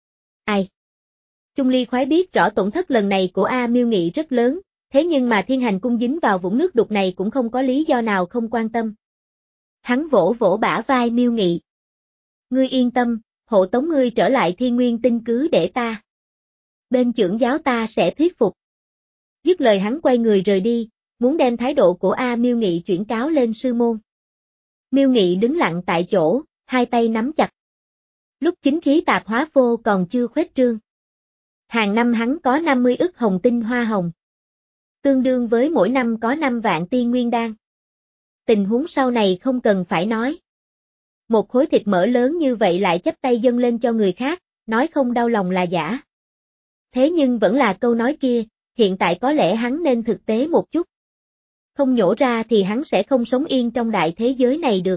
Ai? Chung Ly khoái biết rõ tổn thất lần này của A Miêu Nghị rất lớn, thế nhưng mà Thiên Hành Cung dính vào vũng nước đục này cũng không có lý do nào không quan tâm. Hắn vỗ vỗ bả vai Miêu Nghị. Ngươi yên tâm, hộ tống ngươi trở lại Thiên Nguyên Tinh cứ để ta. Bên trưởng giáo ta sẽ thuyết phục. Dứt lời hắn quay người rời đi, muốn đem thái độ của A Miêu Nghị chuyển cáo lên sư môn. Miêu Nghị đứng lặng tại chỗ, hai tay nắm chặt. Lúc chính khí tạp hóa phô còn chưa khuếch trương. Hàng năm hắn có năm mươi ức hồng tinh hoa hồng. Tương đương với mỗi năm có năm vạn tiên nguyên đan. Tình huống sau này không cần phải nói. Một khối thịt mỡ lớn như vậy lại chấp tay dâng lên cho người khác, nói không đau lòng là giả. Thế nhưng vẫn là câu nói kia, hiện tại có lẽ hắn nên thực tế một chút. Không nhổ ra thì hắn sẽ không sống yên trong đại thế giới này được.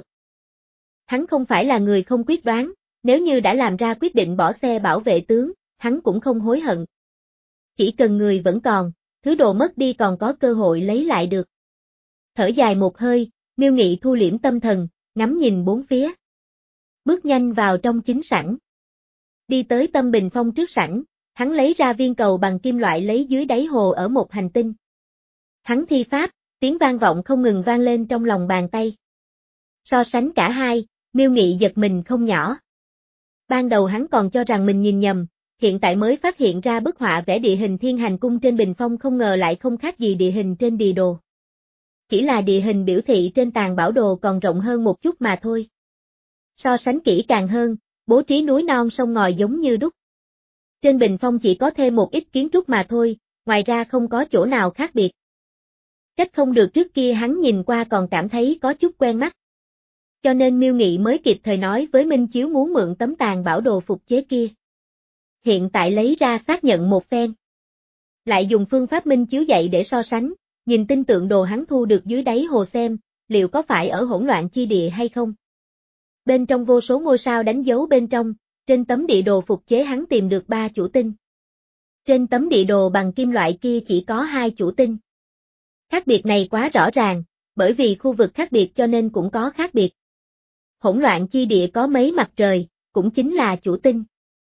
Hắn không phải là người không quyết đoán, nếu như đã làm ra quyết định bỏ xe bảo vệ tướng, hắn cũng không hối hận. Chỉ cần người vẫn còn, thứ đồ mất đi còn có cơ hội lấy lại được. Thở dài một hơi, Miêu Nghị thu liễm tâm thần, ngắm nhìn bốn phía. Bước nhanh vào trong chính sảnh. Đi tới Tâm Bình Phong trước sảnh, hắn lấy ra viên cầu bằng kim loại lấy dưới đáy hồ ở một hành tinh. Hắn thi pháp, tiếng vang vọng không ngừng vang lên trong lòng bàn tay. So sánh cả hai, Miêu Nghị giật mình không nhỏ. Ban đầu hắn còn cho rằng mình nhìn nhầm, hiện tại mới phát hiện ra bức họa vẽ địa hình Thiên Hành Cung trên bình phong không ngờ lại không khác gì địa hình trên địa đồ. Chỉ là địa hình biểu thị trên tàn bảo đồ còn rộng hơn một chút mà thôi. So sánh kỹ càng hơn, bố trí núi non sông ngòi giống như đúc. Trên bình phong chỉ có thêm một ít kiến trúc mà thôi, ngoài ra không có chỗ nào khác biệt. Cách không được trước kia hắn nhìn qua còn cảm thấy có chút quen mắt. Cho nên Miêu Nghị mới kịp thời nói với Minh Chiếu muốn mượn tấm tàn bảo đồ phục chế kia. Hiện tại lấy ra xác nhận một phen. Lại dùng phương pháp Minh Chiếu dạy để so sánh, nhìn tinh tượng đồ hắn thu được dưới đáy hồ xem, liệu có phải ở hỗn loạn chi địa hay không. Bên trong vô số ngôi sao đánh dấu bên trong, trên tấm địa đồ phục chế hắn tìm được ba chủ tinh. Trên tấm địa đồ bằng kim loại kia chỉ có hai chủ tinh. Khác biệt này quá rõ ràng, bởi vì khu vực khác biệt cho nên cũng có khác biệt. Hỗn loạn chi địa có mấy mặt trời, cũng chính là chủ tinh.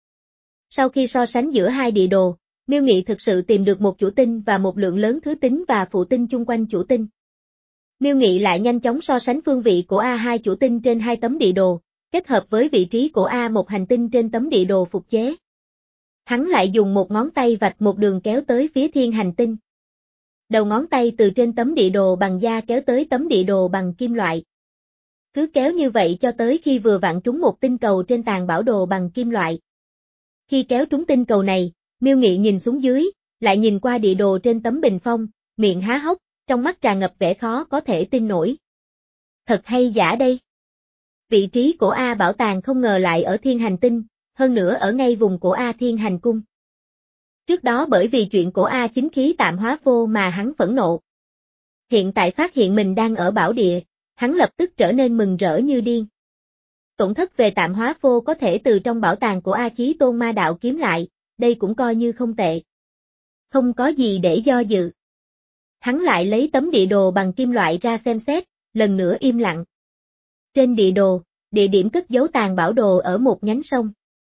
Sau khi so sánh giữa hai địa đồ, Miêu Nghị thực sự tìm được một chủ tinh và một lượng lớn thứ tính và phụ tinh chung quanh chủ tinh. Miêu Nghị lại nhanh chóng so sánh phương vị của A hai chủ tinh trên hai tấm địa đồ, kết hợp với vị trí của A một hành tinh trên tấm địa đồ phục chế. Hắn lại dùng một ngón tay vạch một đường kéo tới phía thiên hành tinh. Đầu ngón tay từ trên tấm địa đồ bằng da kéo tới tấm địa đồ bằng kim loại. Cứ kéo như vậy cho tới khi vừa vặn trúng một tinh cầu trên tàn bảo đồ bằng kim loại. Khi kéo trúng tinh cầu này, Miêu Nghị nhìn xuống dưới, lại nhìn qua địa đồ trên tấm bình phong, miệng há hốc, trong mắt tràn ngập vẻ khó có thể tin nổi. Thật hay giả đây? Vị trí của A bảo tàng không ngờ lại ở thiên hành tinh, hơn nữa ở ngay vùng của A Thiên Hành Cung. Trước đó bởi vì chuyện của A chính khí tạm hóa phô mà hắn phẫn nộ. Hiện tại phát hiện mình đang ở bảo địa, hắn lập tức trở nên mừng rỡ như điên. Tổn thất về tạm hóa phô có thể từ trong bảo tàng của A Chí Tôn Ma Đạo kiếm lại, đây cũng coi như không tệ. Không có gì để do dự. Hắn lại lấy tấm địa đồ bằng kim loại ra xem xét, lần nữa im lặng. Trên địa đồ, địa điểm cất giấu tàn bảo đồ ở một nhánh sông.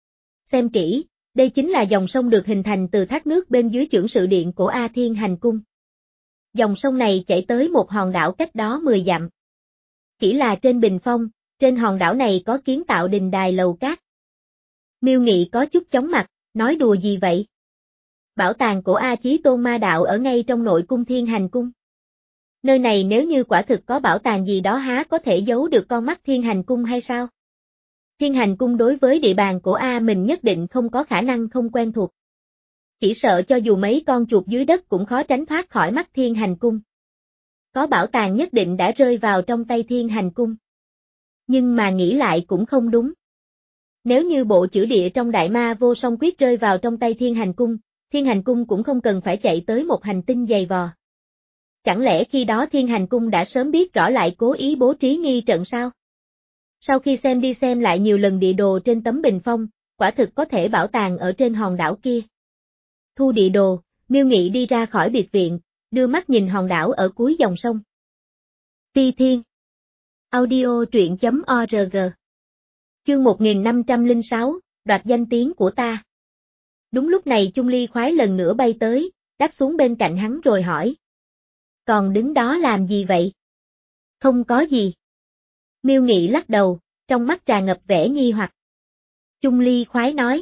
Xem kỹ, đây chính là dòng sông được hình thành từ thác nước bên dưới chưởng sự điện của A Thiên Hành Cung. Dòng sông này chảy tới một hòn đảo cách đó mười dặm. Chỉ là trên bình phong, trên hòn đảo này có kiến tạo đình đài lầu cát. Miêu Nghị có chút chóng mặt, nói đùa gì vậy? Bảo tàng của A Chí Tôn Ma Đạo ở ngay trong nội cung Thiên Hành Cung. Nơi này nếu như quả thực có bảo tàng gì đó há có thể giấu được con mắt Thiên Hành Cung hay sao? Thiên Hành Cung đối với địa bàn của A mình nhất định không có khả năng không quen thuộc. Chỉ sợ cho dù mấy con chuột dưới đất cũng khó tránh thoát khỏi mắt Thiên Hành Cung. Có bảo tàng nhất định đã rơi vào trong tay Thiên Hành Cung. Nhưng mà nghĩ lại cũng không đúng. Nếu như bộ chữ địa trong Đại Ma Vô Song Quyết rơi vào trong tay Thiên Hành Cung, Thiên Hành Cung cũng không cần phải chạy tới một hành tinh dày vò. Chẳng lẽ khi đó Thiên Hành Cung đã sớm biết rõ lại cố ý bố trí nghi trận sao? Sau khi xem đi xem lại nhiều lần địa đồ trên tấm bình phong, quả thực có thể bảo tàng ở trên hòn đảo kia. Thu địa đồ, Miêu Nghị đi ra khỏi biệt viện, đưa mắt nhìn hòn đảo ở cuối dòng sông. Phi Thiên Audio truyện chấm org Chương một nghìn năm trăm lẻ sáu, đoạt danh tiếng của ta. Đúng lúc này Chung Ly khoái lần nữa bay tới, đáp xuống bên cạnh hắn rồi hỏi. Còn đứng đó làm gì vậy? Không có gì. Miêu Nghị lắc đầu, trong mắt tràn ngập vẻ nghi hoặc. Chung Ly khoái nói.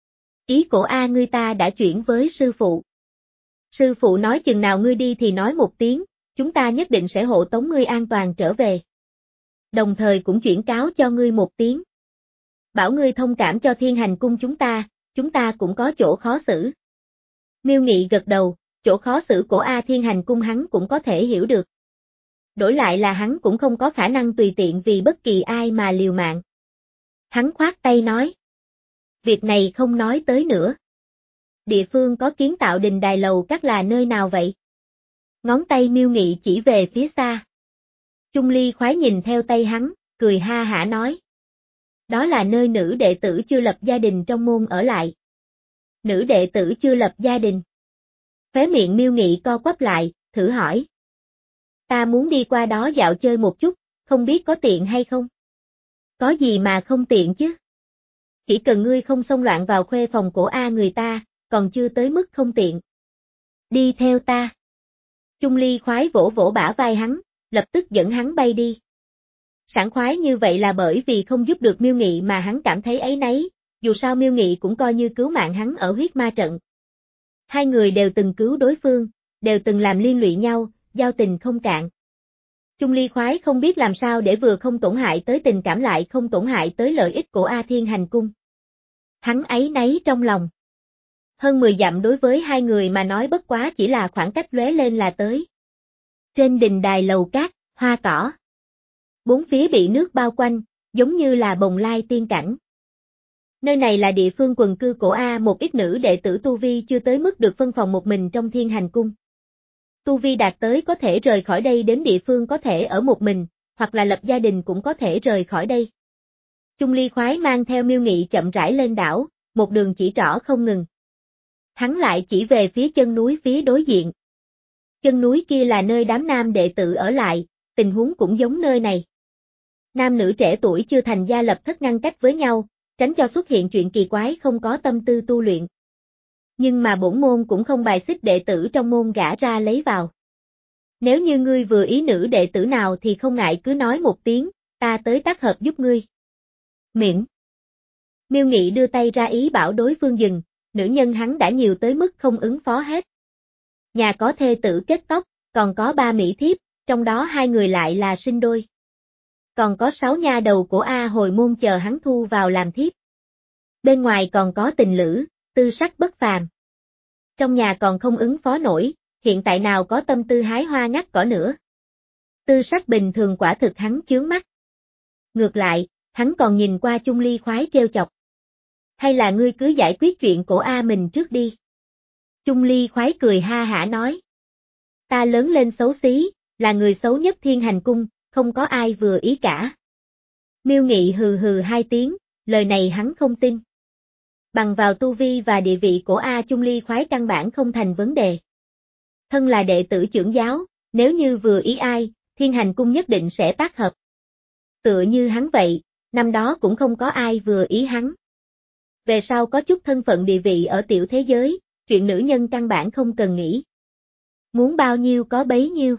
Ý của A ngươi ta đã chuyển với sư phụ. Sư phụ nói chừng nào ngươi đi thì nói một tiếng, chúng ta nhất định sẽ hộ tống ngươi an toàn trở về. Đồng thời cũng chuyển cáo cho ngươi một tiếng. Bảo ngươi thông cảm cho Thiên Hành Cung chúng ta, chúng ta cũng có chỗ khó xử. Miêu Nghị gật đầu, chỗ khó xử của A Thiên Hành Cung hắn cũng có thể hiểu được. Đổi lại là hắn cũng không có khả năng tùy tiện vì bất kỳ ai mà liều mạng. Hắn khoát tay nói. Việc này không nói tới nữa. Địa phương có kiến tạo đình đài lầu các là nơi nào vậy? Ngón tay Miêu Nghị chỉ về phía xa. Chung Ly khoái nhìn theo tay hắn, cười ha hả nói. Đó là nơi nữ đệ tử chưa lập gia đình trong môn ở lại. Nữ đệ tử chưa lập gia đình. Khóe miệng Miêu Nghị co quắp lại, thử hỏi. Ta muốn đi qua đó dạo chơi một chút, không biết có tiện hay không? Có gì mà không tiện chứ? Chỉ cần ngươi không xông loạn vào khuê phòng của A người ta, còn chưa tới mức không tiện. Đi theo ta. Chung Ly khoái vỗ vỗ bả vai hắn, lập tức dẫn hắn bay đi. Sảng khoái như vậy là bởi vì không giúp được Miêu Nghị mà hắn cảm thấy áy náy, dù sao Miêu Nghị cũng coi như cứu mạng hắn ở huyết ma trận. Hai người đều từng cứu đối phương, đều từng làm liên lụy nhau, giao tình không cạn. Chung Ly khoái không biết làm sao để vừa không tổn hại tới tình cảm lại không tổn hại tới lợi ích của A Thiên Hành Cung. Hắn áy náy trong lòng. Hơn mười dặm đối với hai người mà nói bất quá chỉ là khoảng cách lóe lên là tới. Trên đình đài lầu cát, hoa cỏ. Bốn phía bị nước bao quanh, giống như là bồng lai tiên cảnh. Nơi này là địa phương quần cư của A một ít nữ đệ tử Tu Vi chưa tới mức được phân phòng một mình trong Thiên Hành Cung. Tu Vi đạt tới có thể rời khỏi đây đến địa phương có thể ở một mình, hoặc là lập gia đình cũng có thể rời khỏi đây. Chung Ly khoái mang theo Miêu Nghị chậm rãi lên đảo, một đường chỉ trỏ không ngừng. Hắn lại chỉ về phía chân núi phía đối diện. Chân núi kia là nơi đám nam đệ tử ở lại, tình huống cũng giống nơi này. Nam nữ trẻ tuổi chưa thành gia lập thất ngăn cách với nhau, tránh cho xuất hiện chuyện kỳ quái không có tâm tư tu luyện. Nhưng mà bổn môn cũng không bài xích đệ tử trong môn gả ra lấy vào. Nếu như ngươi vừa ý nữ đệ tử nào thì không ngại cứ nói một tiếng, ta tới tác hợp giúp ngươi. Miễn. Miêu Nghị đưa tay ra ý bảo đối phương dừng, nữ nhân hắn đã nhiều tới mức không ứng phó hết. Nhà có thê tử kết tóc, còn có ba mỹ thiếp, trong đó hai người lại là sinh đôi. Còn có sáu nha đầu của A hồi môn chờ hắn thu vào làm thiếp. Bên ngoài còn có tình lữ, tư sắc bất phàm. Trong nhà còn không ứng phó nổi, hiện tại nào có tâm tư hái hoa ngắt cỏ nữa. Tư sắc bình thường quả thực hắn chướng mắt. Ngược lại, hắn còn nhìn qua Chung Ly khoái trêu chọc. Hay là ngươi cứ giải quyết chuyện của A mình trước đi. Chung Ly khoái cười ha hả nói. Ta lớn lên xấu xí, là người xấu nhất Thiên Hành Cung, không có ai vừa ý cả. Miêu Nghị hừ hừ hai tiếng, lời này hắn không tin. Bằng vào tu vi và địa vị của A Chung Ly khoái căn bản không thành vấn đề. Thân là đệ tử trưởng giáo, nếu như vừa ý ai, Thiên Hành Cung nhất định sẽ tác hợp. Tựa như hắn vậy, năm đó cũng không có ai vừa ý hắn. Về sau có chút thân phận địa vị ở tiểu thế giới, chuyện nữ nhân căn bản không cần nghĩ. Muốn bao nhiêu có bấy nhiêu.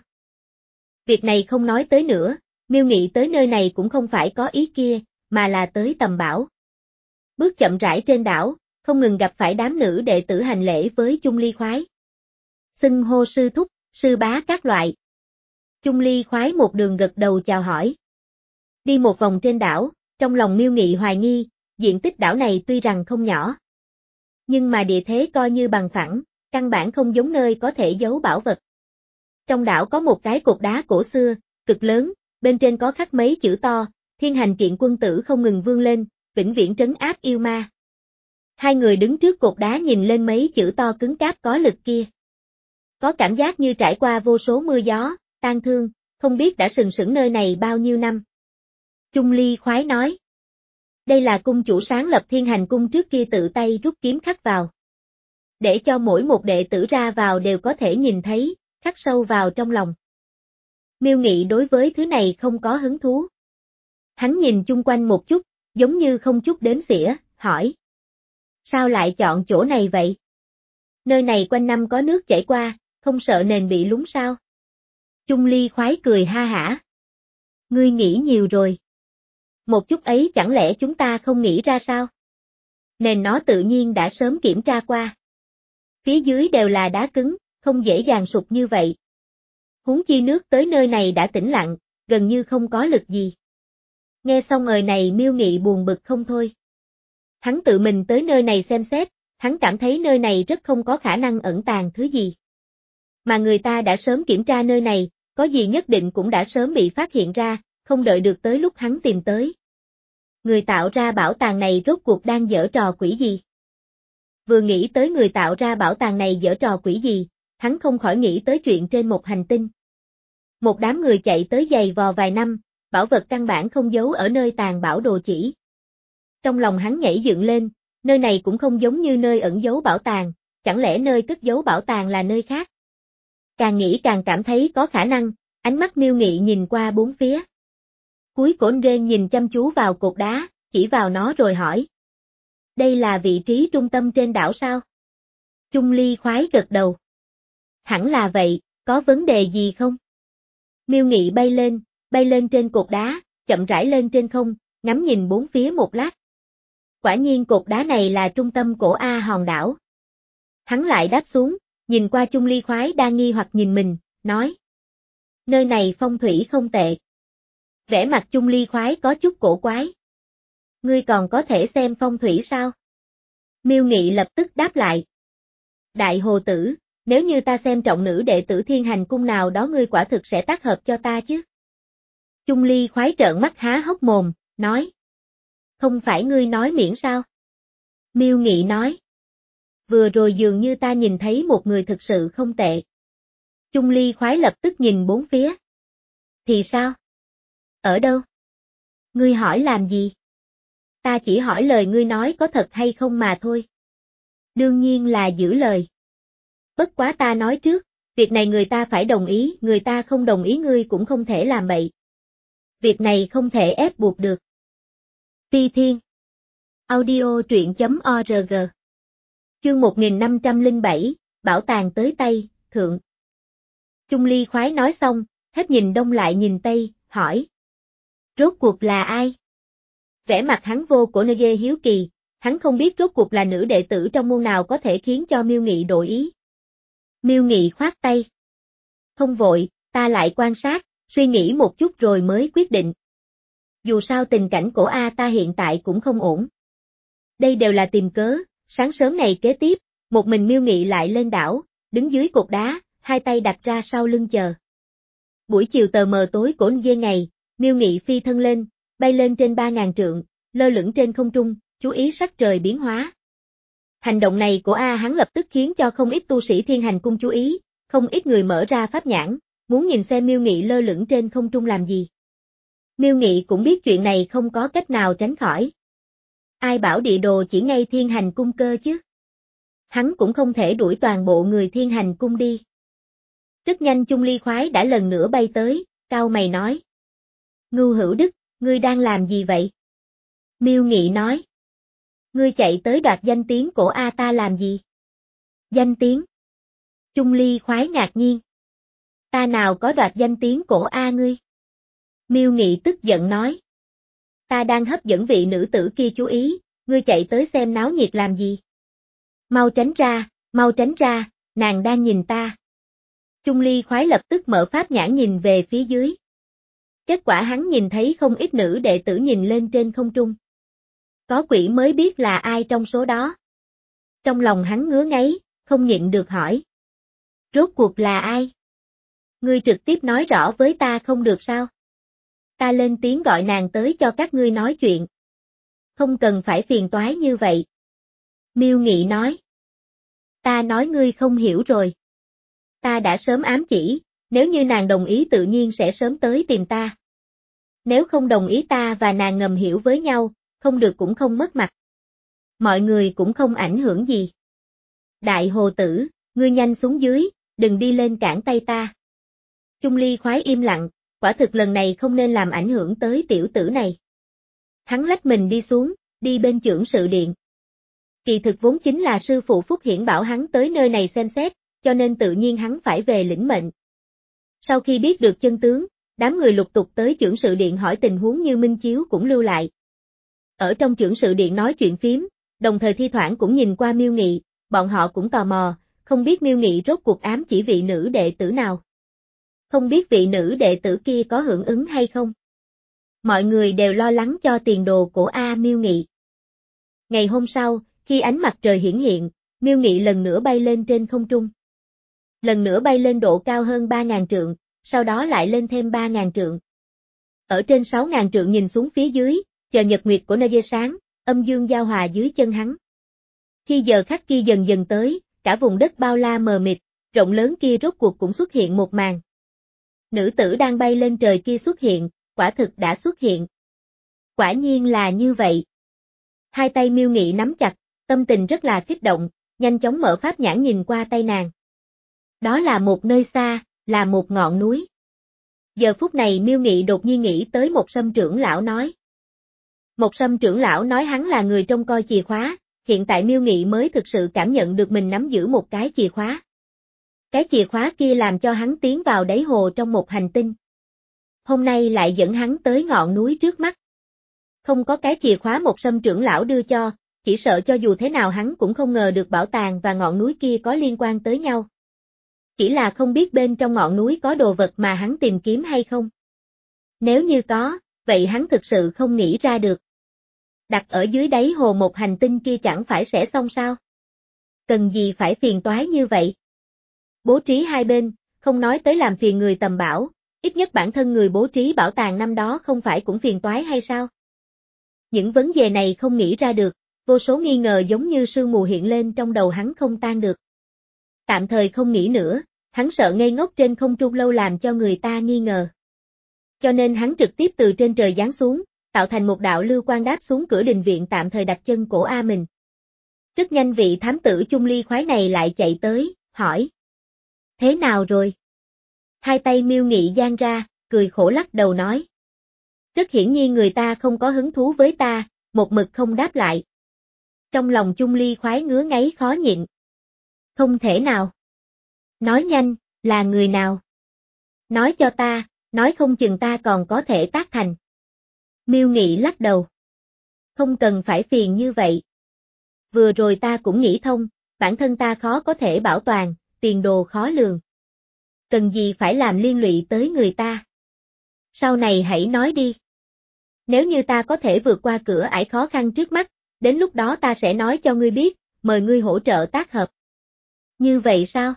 Việc này không nói tới nữa, Miêu Nghị tới nơi này cũng không phải có ý kia, mà là tới tầm bảo. Bước chậm rãi trên đảo, không ngừng gặp phải đám nữ đệ tử hành lễ với Chung Ly khoái. Xưng hô sư thúc, sư bá các loại. Chung Ly khoái một đường gật đầu chào hỏi. Đi một vòng trên đảo, trong lòng Miêu Nghị hoài nghi, diện tích đảo này tuy rằng không nhỏ. Nhưng mà địa thế coi như bằng phẳng, căn bản không giống nơi có thể giấu bảo vật. Trong đảo có một cái cột đá cổ xưa, cực lớn, bên trên có khắc mấy chữ to, thiên hành kiện quân tử không ngừng vươn lên, vĩnh viễn trấn áp yêu ma. Hai người đứng trước cột đá nhìn lên mấy chữ to cứng cáp có lực kia. Có cảm giác như trải qua vô số mưa gió, tan thương, không biết đã sừng sững nơi này bao nhiêu năm. Chung Ly khoái nói. Đây là cung chủ sáng lập thiên hành cung trước kia tự tay rút kiếm khắc vào. Để cho mỗi một đệ tử ra vào đều có thể nhìn thấy, khắc sâu vào trong lòng. Miêu Nghị đối với thứ này không có hứng thú. Hắn nhìn chung quanh một chút, giống như không chút đếm xỉa, hỏi. Sao lại chọn chỗ này vậy? Nơi này quanh năm có nước chảy qua, không sợ nền bị lún sao? Chung Ly khoái cười ha hả. Ngươi nghĩ nhiều rồi. Một chút ấy chẳng lẽ chúng ta không nghĩ ra sao? Nền nó tự nhiên đã sớm kiểm tra qua. Phía dưới đều là đá cứng, không dễ dàng sụp như vậy. Huống chi nước tới nơi này đã tĩnh lặng, gần như không có lực gì. Nghe xong lời này Miêu Nghị buồn bực không thôi. Hắn tự mình tới nơi này xem xét, hắn cảm thấy nơi này rất không có khả năng ẩn tàng thứ gì. Mà người ta đã sớm kiểm tra nơi này, có gì nhất định cũng đã sớm bị phát hiện ra, không đợi được tới lúc hắn tìm tới. Người tạo ra bảo tàng này rốt cuộc đang giở trò quỷ gì? Vừa nghĩ tới người tạo ra bảo tàng này giở trò quỷ gì, hắn không khỏi nghĩ tới chuyện trên một hành tinh. Một đám người chạy tới giày vò vài năm, bảo vật căn bản không giấu ở nơi tàng bảo đồ chỉ. Trong lòng hắn nhảy dựng lên, nơi này cũng không giống như nơi ẩn giấu bảo tàng, chẳng lẽ nơi cất giấu bảo tàng là nơi khác? Càng nghĩ càng cảm thấy có khả năng, ánh mắt Miêu Nghị nhìn qua bốn phía. Cuối cổ rên nhìn chăm chú vào cột đá, chỉ vào nó rồi hỏi. Đây là vị trí trung tâm trên đảo sao? Chung Ly khoái gật đầu. Hẳn là vậy, có vấn đề gì không? Miêu Nghị bay lên, bay lên trên cột đá, chậm rãi lên trên không, ngắm nhìn bốn phía một lát. Quả nhiên cột đá này là trung tâm cổ A hòn đảo. Hắn lại đáp xuống, nhìn qua Chung Ly khoái đang nghi hoặc nhìn mình, nói. Nơi này phong thủy không tệ. Vẻ mặt Chung Ly khoái có chút cổ quái. Ngươi còn có thể xem phong thủy sao? Miêu Nghị lập tức đáp lại. Đại hồ tử, nếu như ta xem trọng nữ đệ tử thiên hành cung nào đó ngươi quả thực sẽ tác hợp cho ta chứ? Chung Ly khoái trợn mắt há hốc mồm, nói. Không phải ngươi nói miễn sao? Miêu Nghị nói. Vừa rồi dường như ta nhìn thấy một người thực sự không tệ. Chung Ly khoái lập tức nhìn bốn phía. Thì sao? Ở đâu? Ngươi hỏi làm gì? Ta chỉ hỏi lời ngươi nói có thật hay không mà thôi. Đương nhiên là giữ lời. Bất quá ta nói trước, việc này người ta phải đồng ý, người ta không đồng ý ngươi cũng không thể làm bậy. Việc này không thể ép buộc được. Phi Thiên Audio truyện chấm org Chương một nghìn năm trăm lẻ bảy, Bảo tàng tới tay, thượng. Chung Ly khoái nói xong, hết nhìn đông lại nhìn tây, hỏi. Rốt cuộc là ai? Vẻ mặt hắn vô cổ nơ ghê hiếu kỳ, hắn không biết rốt cuộc là nữ đệ tử trong môn nào có thể khiến cho Miêu Nghị đổi ý. Miêu Nghị khoát tay. Không vội, ta lại quan sát, suy nghĩ một chút rồi mới quyết định. Dù sao tình cảnh của A ta hiện tại cũng không ổn. Đây đều là tìm cớ, sáng sớm ngày kế tiếp, một mình Miêu Nghị lại lên đảo, đứng dưới cột đá, hai tay đặt ra sau lưng chờ. Buổi chiều tờ mờ tối cổ ghê ngày, Miêu Nghị phi thân lên, bay lên trên ba ngàn trượng, lơ lửng trên không trung, chú ý sắc trời biến hóa. Hành động này của A hắn lập tức khiến cho không ít tu sĩ thiên hành cung chú ý, không ít người mở ra pháp nhãn, muốn nhìn xem Miêu Nghị lơ lửng trên không trung làm gì. Miêu Nghị cũng biết chuyện này không có cách nào tránh khỏi. Ai bảo địa đồ chỉ ngay thiên hành cung cơ chứ? Hắn cũng không thể đuổi toàn bộ người thiên hành cung đi. Rất nhanh Chung Ly khoái đã lần nữa bay tới, cau mày nói. Ngưu Hữu Đức, ngươi đang làm gì vậy? Miêu Nghị nói. Ngươi chạy tới đoạt danh tiếng của A ta làm gì? Danh tiếng? Chung Ly khoái ngạc nhiên. Ta nào có đoạt danh tiếng của A ngươi? Miêu Nghị tức giận nói. Ta đang hấp dẫn vị nữ tử kia chú ý, ngươi chạy tới xem náo nhiệt làm gì? Mau tránh ra, mau tránh ra, nàng đang nhìn ta. Chung Ly khoái lập tức mở pháp nhãn nhìn về phía dưới. Kết quả hắn nhìn thấy không ít nữ đệ tử nhìn lên trên không trung. Có quỷ mới biết là ai trong số đó. Trong lòng hắn ngứa ngáy, không nhịn được hỏi. Rốt cuộc là ai? Ngươi trực tiếp nói rõ với ta không được sao? Ta lên tiếng gọi nàng tới cho các ngươi nói chuyện. Không cần phải phiền toái như vậy. Miêu Nghị nói. Ta nói ngươi không hiểu rồi. Ta đã sớm ám chỉ, nếu như nàng đồng ý tự nhiên sẽ sớm tới tìm ta. Nếu không đồng ý ta và nàng ngầm hiểu với nhau, không được cũng không mất mặt. Mọi người cũng không ảnh hưởng gì. Đại hồ tử, ngươi nhanh xuống dưới, đừng đi lên cản tay ta. Chung Ly khoái im lặng, quả thực lần này không nên làm ảnh hưởng tới tiểu tử này. Hắn lách mình đi xuống, đi bên chưởng sự điện. Kỳ thực vốn chính là sư phụ Phúc Hiển bảo hắn tới nơi này xem xét, cho nên tự nhiên hắn phải về lĩnh mệnh. Sau khi biết được chân tướng, đám người lục tục tới chưởng sự điện hỏi tình huống như Minh Chiếu cũng lưu lại. Ở trong chưởng sự điện nói chuyện phím, đồng thời thi thoảng cũng nhìn qua Miêu Nghị, bọn họ cũng tò mò, không biết Miêu Nghị rốt cuộc ám chỉ vị nữ đệ tử nào. Không biết vị nữ đệ tử kia có hưởng ứng hay không. Mọi người đều lo lắng cho tiền đồ của A Miêu Nghị. Ngày hôm sau, khi ánh mặt trời hiển hiện, Miêu Nghị lần nữa bay lên trên không trung. Lần nữa bay lên độ cao hơn ba nghìn trượng, sau đó lại lên thêm ba nghìn trượng. Ở trên sáu nghìn trượng nhìn xuống phía dưới, chờ nhật nguyệt của nơi sáng, âm dương giao hòa dưới chân hắn. Khi giờ khắc kia dần dần tới, cả vùng đất bao la mờ mịt, rộng lớn kia rốt cuộc cũng xuất hiện một màn. Nữ tử đang bay lên trời kia xuất hiện, quả thực đã xuất hiện. Quả nhiên là như vậy. Hai tay Miêu Nghị nắm chặt, tâm tình rất là kích động, nhanh chóng mở pháp nhãn nhìn qua tay nàng. Đó là một nơi xa, là một ngọn núi. Giờ phút này Miêu Nghị đột nhiên nghĩ tới Một Sâm trưởng lão nói. Một Sâm trưởng lão nói hắn là người trông coi chìa khóa, hiện tại Miêu Nghị mới thực sự cảm nhận được mình nắm giữ một cái chìa khóa. Cái chìa khóa kia làm cho hắn tiến vào đáy hồ trong một hành tinh. Hôm nay lại dẫn hắn tới ngọn núi trước mắt. Không có cái chìa khóa Một Sâm trưởng lão đưa cho, chỉ sợ cho dù thế nào hắn cũng không ngờ được bảo tàng và ngọn núi kia có liên quan tới nhau. Chỉ là không biết bên trong ngọn núi có đồ vật mà hắn tìm kiếm hay không. Nếu như có, vậy hắn thực sự không nghĩ ra được. Đặt ở dưới đáy hồ một hành tinh kia chẳng phải sẽ xong sao? Cần gì phải phiền toái như vậy? Bố trí hai bên, không nói tới làm phiền người tầm bảo, ít nhất bản thân người bố trí bảo tàng năm đó không phải cũng phiền toái hay sao? Những vấn đề này không nghĩ ra được, vô số nghi ngờ giống như sương mù hiện lên trong đầu hắn không tan được. Tạm thời không nghĩ nữa, hắn sợ ngây ngốc trên không trung lâu làm cho người ta nghi ngờ. Cho nên hắn trực tiếp từ trên trời giáng xuống, tạo thành một đạo lưu quang đáp xuống cửa đình viện tạm thời đặt chân cổ A mình. Rất nhanh vị thám tử Chung Ly khoái này lại chạy tới, hỏi. Thế nào rồi? Hai tay Miêu Nghị giang ra, cười khổ lắc đầu nói. Rất hiển nhiên người ta không có hứng thú với ta, một mực không đáp lại. Trong lòng Chung Ly khoái ngứa ngáy khó nhịn. Không thể nào. Nói nhanh, là người nào? Nói cho ta, nói không chừng ta còn có thể tác thành. Miêu Nghị lắc đầu. Không cần phải phiền như vậy. Vừa rồi ta cũng nghĩ thông, bản thân ta khó có thể bảo toàn, tiền đồ khó lường. Cần gì phải làm liên lụy tới người ta? Sau này hãy nói đi. Nếu như ta có thể vượt qua cửa ải khó khăn trước mắt, đến lúc đó ta sẽ nói cho ngươi biết, mời ngươi hỗ trợ tác hợp. Như vậy sao?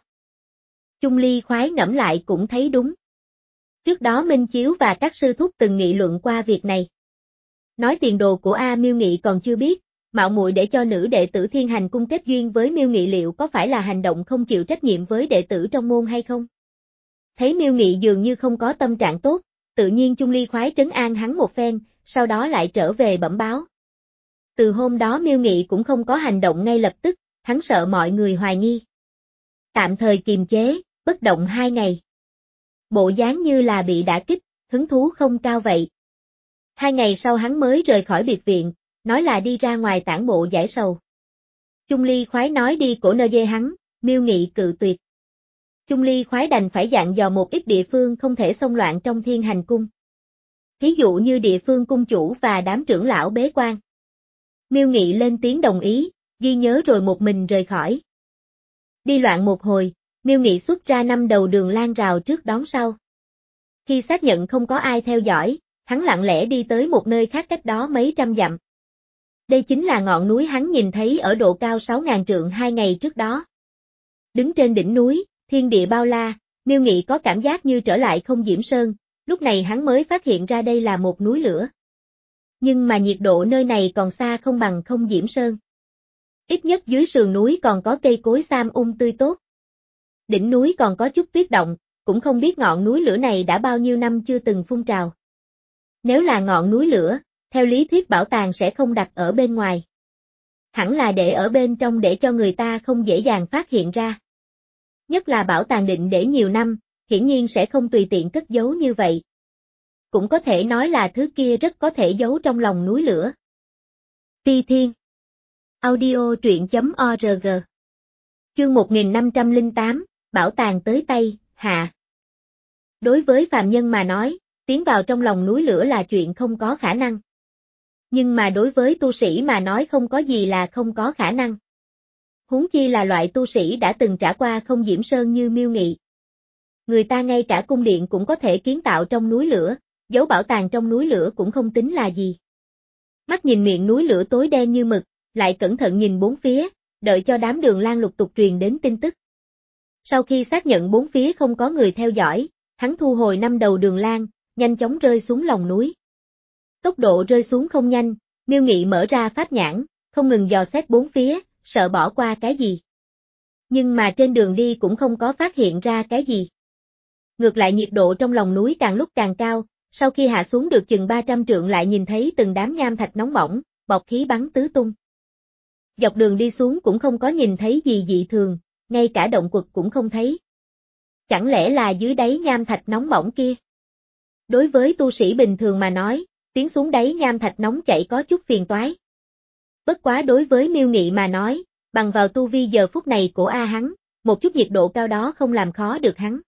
Chung Ly khoái ngẫm lại cũng thấy đúng. Trước đó Minh Chiếu và các sư thúc từng nghị luận qua việc này. Nói tiền đồ của A Miêu Nghị còn chưa biết, mạo muội để cho nữ đệ tử Thiên Hành cung kết duyên với Miêu Nghị liệu có phải là hành động không chịu trách nhiệm với đệ tử trong môn hay không? Thấy Miêu Nghị dường như không có tâm trạng tốt, tự nhiên Chung Ly khoái trấn an hắn một phen, sau đó lại trở về bẩm báo. Từ hôm đó Miêu Nghị cũng không có hành động ngay lập tức, hắn sợ mọi người hoài nghi. Tạm thời kiềm chế, bất động hai ngày. Bộ dáng như là bị đả kích, hứng thú không cao vậy. Hai ngày sau hắn mới rời khỏi biệt viện, nói là đi ra ngoài tản bộ giải sầu. Chung Ly khoái nói đi cổ nơ dê hắn, Miêu Nghị cự tuyệt. Chung Ly khoái đành phải dặn dò một ít địa phương không thể xông loạn trong Thiên Hành Cung. Ví dụ như địa phương cung chủ và đám trưởng lão bế quan. Miêu Nghị lên tiếng đồng ý, ghi nhớ rồi một mình rời khỏi. Đi loạn một hồi, Miêu Nghị xuất ra năm đầu đường lan rào trước đón sau. Khi xác nhận không có ai theo dõi, hắn lặng lẽ đi tới một nơi khác cách đó mấy trăm dặm. Đây chính là ngọn núi hắn nhìn thấy ở độ cao sáu ngàn trượng hai ngày trước đó. Đứng trên đỉnh núi, thiên địa bao la, Miêu Nghị có cảm giác như trở lại Không Diễm Sơn, lúc này hắn mới phát hiện ra đây là một núi lửa. Nhưng mà nhiệt độ nơi này còn xa không bằng Không Diễm Sơn. Ít nhất dưới sườn núi còn có cây cối xam um tươi tốt. Đỉnh núi còn có chút tuyết động, cũng không biết ngọn núi lửa này đã bao nhiêu năm chưa từng phun trào. Nếu là ngọn núi lửa, theo lý thuyết bảo tàng sẽ không đặt ở bên ngoài. Hẳn là để ở bên trong để cho người ta không dễ dàng phát hiện ra. Nhất là bảo tàng định để nhiều năm, hiển nhiên sẽ không tùy tiện cất giấu như vậy. Cũng có thể nói là thứ kia rất có thể giấu trong lòng núi lửa. Ti Thiên Audio truyện chấm org Chương một nghìn năm trăm lẻ tám, Bảo tàng tới tay, hạ. Đối với phàm nhân mà nói, tiến vào trong lòng núi lửa là chuyện không có khả năng. Nhưng mà đối với tu sĩ mà nói không có gì là không có khả năng. Huống chi là loại tu sĩ đã từng trải qua Không Diễm Sơn như Miêu Nghị. Người ta ngay cả cung điện cũng có thể kiến tạo trong núi lửa, giấu bảo tàng trong núi lửa cũng không tính là gì. Mắt nhìn miệng núi lửa tối đen như mực, lại cẩn thận nhìn bốn phía, đợi cho đám đường lan lục tục truyền đến tin tức. Sau khi xác nhận bốn phía không có người theo dõi, hắn thu hồi năm đầu đường lan, nhanh chóng rơi xuống lòng núi. Tốc độ rơi xuống không nhanh, Miêu Nghị mở ra pháp nhãn, không ngừng dò xét bốn phía, sợ bỏ qua cái gì. Nhưng mà trên đường đi cũng không có phát hiện ra cái gì. Ngược lại nhiệt độ trong lòng núi càng lúc càng cao, sau khi hạ xuống được chừng ba trăm trượng lại nhìn thấy từng đám nham thạch nóng bỏng, bọt khí bắn tứ tung. Dọc đường đi xuống cũng không có nhìn thấy gì dị thường, ngay cả động quật cũng không thấy. Chẳng lẽ là dưới đáy nham thạch nóng bỏng kia? Đối với tu sĩ bình thường mà nói, tiến xuống đáy nham thạch nóng chảy có chút phiền toái. Bất quá đối với Miêu Nghị mà nói, bằng vào tu vi giờ phút này của A hắn, một chút nhiệt độ cao đó không làm khó được hắn.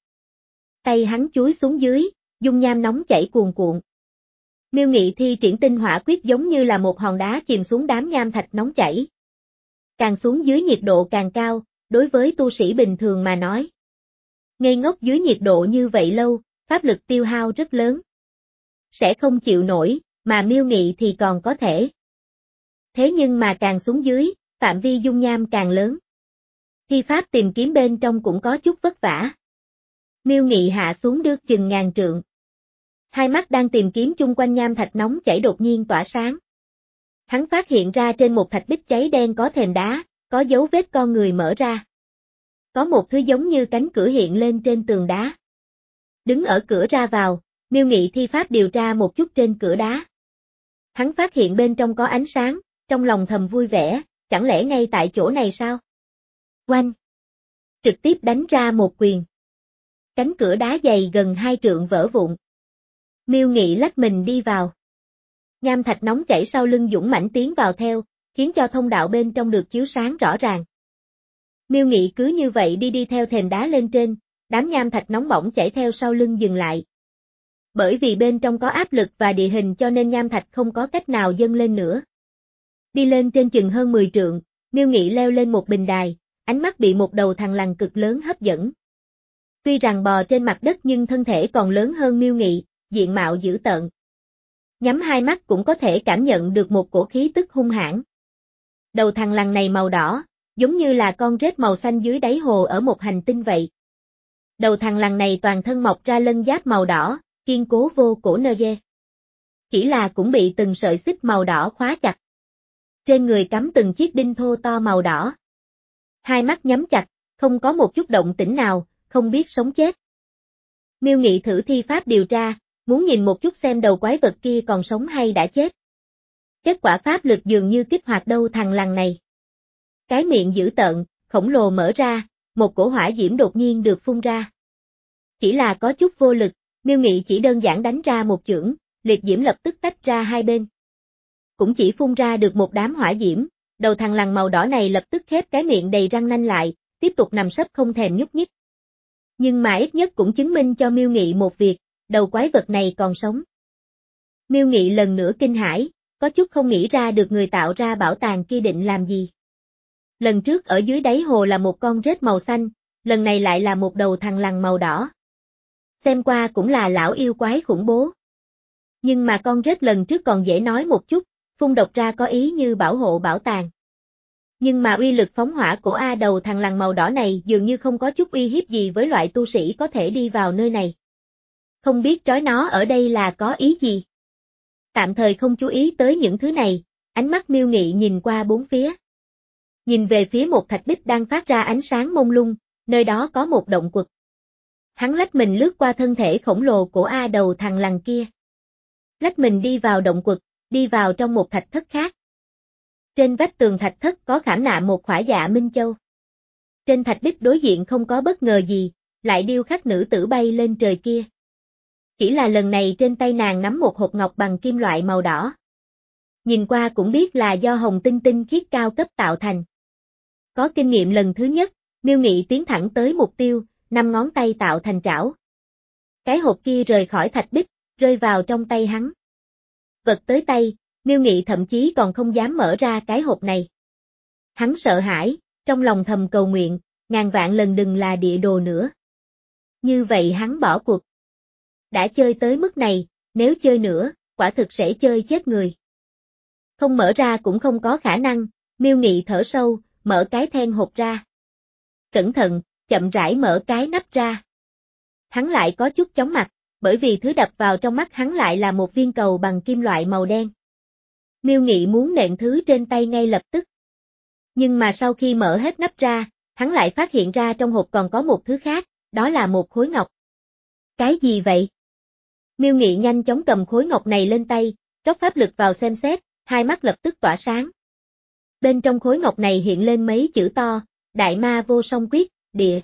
Tay hắn chúi xuống dưới, dung nham nóng chảy cuồn cuộn. Miêu Nghị thi triển tinh hỏa quyết giống như là một hòn đá chìm xuống đám nham thạch nóng chảy. Càng xuống dưới nhiệt độ càng cao, đối với tu sĩ bình thường mà nói. Ngây ngốc dưới nhiệt độ như vậy lâu, pháp lực tiêu hao rất lớn. Sẽ không chịu nổi, mà Miêu Nghị thì còn có thể. Thế nhưng mà càng xuống dưới, phạm vi dung nham càng lớn. Thi pháp tìm kiếm bên trong cũng có chút vất vả. Miêu Nghị hạ xuống được chừng ngàn trượng. Hai mắt đang tìm kiếm chung quanh nham thạch nóng chảy đột nhiên tỏa sáng. Hắn phát hiện ra trên một thạch bích cháy đen có thềm đá, có dấu vết con người mở ra. Có một thứ giống như cánh cửa hiện lên trên tường đá. Đứng ở cửa ra vào, Miêu Nghị thi pháp điều tra một chút trên cửa đá. Hắn phát hiện bên trong có ánh sáng, trong lòng thầm vui vẻ, chẳng lẽ ngay tại chỗ này sao? Oanh! Trực tiếp đánh ra một quyền. Cánh cửa đá dày gần hai trượng vỡ vụn. Miêu Nghị lách mình đi vào. Nham thạch nóng chảy sau lưng dũng mãnh tiến vào theo, khiến cho thông đạo bên trong được chiếu sáng rõ ràng. Miêu Nghị cứ như vậy đi đi theo thềm đá lên trên, đám nham thạch nóng bỏng chảy theo sau lưng dừng lại. Bởi vì bên trong có áp lực và địa hình cho nên nham thạch không có cách nào dâng lên nữa. Đi lên trên chừng hơn mười trượng, Miêu Nghị leo lên một bình đài, ánh mắt bị một đầu thằn lằn cực lớn hấp dẫn. Tuy rằng bò trên mặt đất nhưng thân thể còn lớn hơn Miêu Nghị, diện mạo dữ tợn. Nhắm hai mắt cũng có thể cảm nhận được một cổ khí tức hung hãn. Đầu thằn lằn này màu đỏ, giống như là con rết màu xanh dưới đáy hồ ở một hành tinh vậy. Đầu thằn lằn này toàn thân mọc ra lân giáp màu đỏ, kiên cố vô cổ nơ ghê. Chỉ là cũng bị từng sợi xích màu đỏ khóa chặt. Trên người cắm từng chiếc đinh thô to màu đỏ. Hai mắt nhắm chặt, không có một chút động tĩnh nào, không biết sống chết. Miêu Nghị thử thi pháp điều tra, muốn nhìn một chút xem đầu quái vật kia còn sống hay đã chết. Kết quả pháp lực dường như kích hoạt đâu thằng lằn này. Cái miệng dữ tợn, khổng lồ mở ra, một cổ hỏa diễm đột nhiên được phun ra. Chỉ là có chút vô lực, Miêu Nghị chỉ đơn giản đánh ra một chưởng, liệt diễm lập tức tách ra hai bên. cũng chỉ phun ra được một đám hỏa diễm, đầu thằng lằn màu đỏ này lập tức khép cái miệng đầy răng nanh lại, tiếp tục nằm sấp không thèm nhúc nhích. Nhưng mà ít nhất cũng chứng minh cho Miêu Nghị một việc, đầu quái vật này còn sống. Miêu Nghị lần nữa kinh hãi, có chút không nghĩ ra được người tạo ra bảo tàng kia định làm gì. Lần trước ở dưới đáy hồ là một con rết màu xanh, lần này lại là một đầu thằng lằn màu đỏ. Xem qua cũng là lão yêu quái khủng bố. Nhưng mà con rết lần trước còn dễ nói một chút, phun độc ra có ý như bảo hộ bảo tàng. Nhưng mà uy lực phóng hỏa của A đầu thằng lằn màu đỏ này dường như không có chút uy hiếp gì với loại tu sĩ có thể đi vào nơi này. Không biết trói nó ở đây là có ý gì. Tạm thời không chú ý tới những thứ này, ánh mắt Miêu Nghị nhìn qua bốn phía. Nhìn về phía một thạch bích đang phát ra ánh sáng mông lung, nơi đó có một động quật. Hắn lách mình lướt qua thân thể khổng lồ của A đầu thằng lằn kia. Lách mình đi vào động quật, đi vào trong một thạch thất khác. Trên vách tường thạch thất có khảm nạm một khỏa dạ minh châu. Trên thạch bích đối diện không có bất ngờ gì, lại điêu khắc nữ tử bay lên trời kia. Chỉ là lần này trên tay nàng nắm một hộp ngọc bằng kim loại màu đỏ. Nhìn qua cũng biết là do hồng tinh tinh khiết cao cấp tạo thành. Có kinh nghiệm lần thứ nhất, Miêu Nghị tiến thẳng tới mục tiêu, năm ngón tay tạo thành trảo. Cái hộp kia rời khỏi thạch bích, rơi vào trong tay hắn. Vật tới tay, Miêu Nghị thậm chí còn không dám mở ra cái hộp này. Hắn sợ hãi, trong lòng thầm cầu nguyện, ngàn vạn lần đừng là địa đồ nữa. Như vậy hắn bỏ cuộc. Đã chơi tới mức này, nếu chơi nữa, quả thực sẽ chơi chết người. Không mở ra cũng không có khả năng, Miêu Nghị thở sâu, mở cái then hộp ra. Cẩn thận, chậm rãi mở cái nắp ra. Hắn lại có chút chóng mặt, bởi vì thứ đập vào trong mắt hắn lại là một viên cầu bằng kim loại màu đen. Miêu Nghị muốn nện thứ trên tay ngay lập tức. Nhưng mà sau khi mở hết nắp ra, hắn lại phát hiện ra trong hộp còn có một thứ khác, đó là một khối ngọc. Cái gì vậy? Miêu Nghị nhanh chóng cầm khối ngọc này lên tay, rót pháp lực vào xem xét, hai mắt lập tức tỏa sáng. Bên trong khối ngọc này hiện lên mấy chữ to, Đại Ma Vô Song Quyết, địa.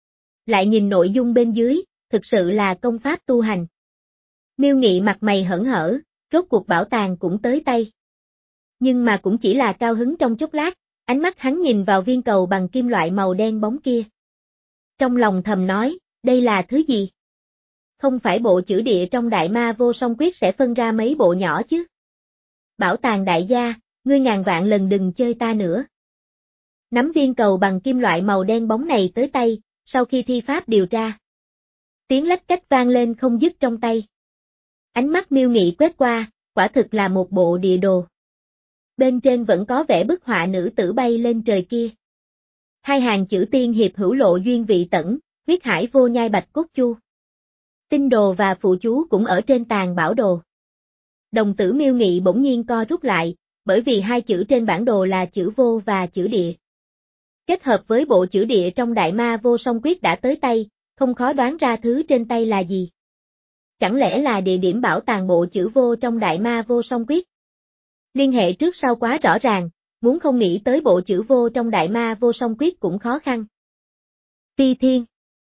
Lại nhìn nội dung bên dưới, thực sự là công pháp tu hành. Miêu Nghị mặt mày hớn hở, rốt cuộc bảo tàng cũng tới tay. Nhưng mà cũng chỉ là cao hứng trong chốc lát, ánh mắt hắn nhìn vào viên cầu bằng kim loại màu đen bóng kia. Trong lòng thầm nói, đây là thứ gì? Không phải bộ chữ địa trong Đại Ma Vô Song Quyết sẽ phân ra mấy bộ nhỏ chứ? Bảo tàng đại gia, ngươi ngàn vạn lần đừng chơi ta nữa. Nắm viên cầu bằng kim loại màu đen bóng này tới tay, sau khi thi pháp điều tra. Tiếng lách cách vang lên không dứt trong tay. Ánh mắt Miêu Nghị quét qua, quả thực là một bộ địa đồ. Bên trên vẫn có vẽ bức họa nữ tử bay lên trời kia. Hai hàng chữ tiên hiệp hữu lộ duyên vị tẩn, huyết hải vô nhai bạch cốt chu. Tinh đồ và phụ chú cũng ở trên tàn bảo đồ. Đồng tử Miêu Nghị bỗng nhiên co rút lại, bởi vì hai chữ trên bản đồ là chữ vô và chữ địa. Kết hợp với bộ chữ địa trong Đại Ma Vô Song Quyết đã tới tay, không khó đoán ra thứ trên tay là gì. Chẳng lẽ là địa điểm bảo tàng bộ chữ vô trong Đại Ma Vô Song Quyết? Liên hệ trước sau quá rõ ràng, muốn không nghĩ tới bộ chữ vô trong Đại Ma Vô Song Quyết cũng khó khăn. Phi Thiên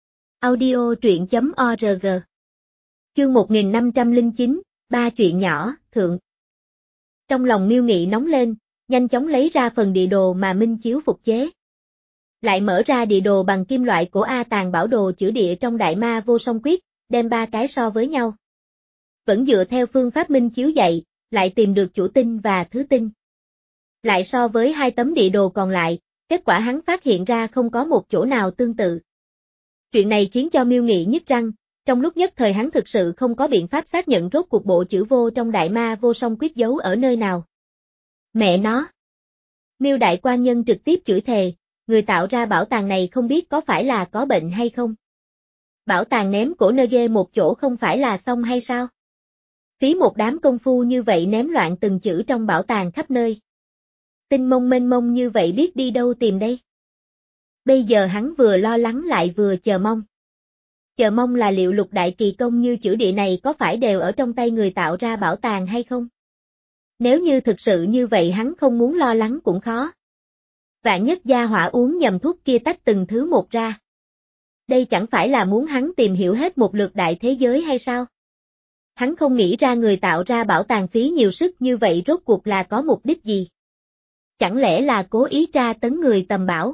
Audio truyện.org Chương một nghìn năm trăm lẻ chín, ba chuyện nhỏ, thượng. Trong lòng Miêu Nghị nóng lên, nhanh chóng lấy ra phần địa đồ mà Minh Chiếu phục chế. Lại mở ra địa đồ bằng kim loại của A Tàng bảo đồ chữ địa trong Đại Ma Vô Song Quyết, đem ba cái so với nhau. Vẫn dựa theo phương pháp Minh Chiếu dạy, lại tìm được chủ tinh và thứ tinh. Lại so với hai tấm địa đồ còn lại, kết quả hắn phát hiện ra không có một chỗ nào tương tự. Chuyện này khiến cho Miêu Nghị nhức răng, trong lúc nhất thời hắn thực sự không có biện pháp xác nhận rốt cuộc bộ chữ vô trong Đại Ma Vô Song Quyết giấu ở nơi nào. Mẹ nó! Miêu Đại Quan Nhân trực tiếp chửi thề, người tạo ra bảo tàng này không biết có phải là có bệnh hay không. Bảo tàng ném cổ nơ ghê một chỗ không phải là xong hay sao? Phí một đám công phu như vậy ném loạn từng chữ trong bảo tàng khắp nơi. Tinh mông mênh mông như vậy biết đi đâu tìm đây? Bây giờ hắn vừa lo lắng lại vừa chờ mong. Chờ mong là liệu lục đại kỳ công như chữ địa này có phải đều ở trong tay người tạo ra bảo tàng hay không? Nếu như thực sự như vậy hắn không muốn lo lắng cũng khó. Vạn nhất gia hỏa uống nhầm thuốc kia tách từng thứ một ra. Đây chẳng phải là muốn hắn tìm hiểu hết một lượt đại thế giới hay sao? Hắn không nghĩ ra người tạo ra bảo tàng phí nhiều sức như vậy rốt cuộc là có mục đích gì? Chẳng lẽ là cố ý tra tấn người tầm bảo?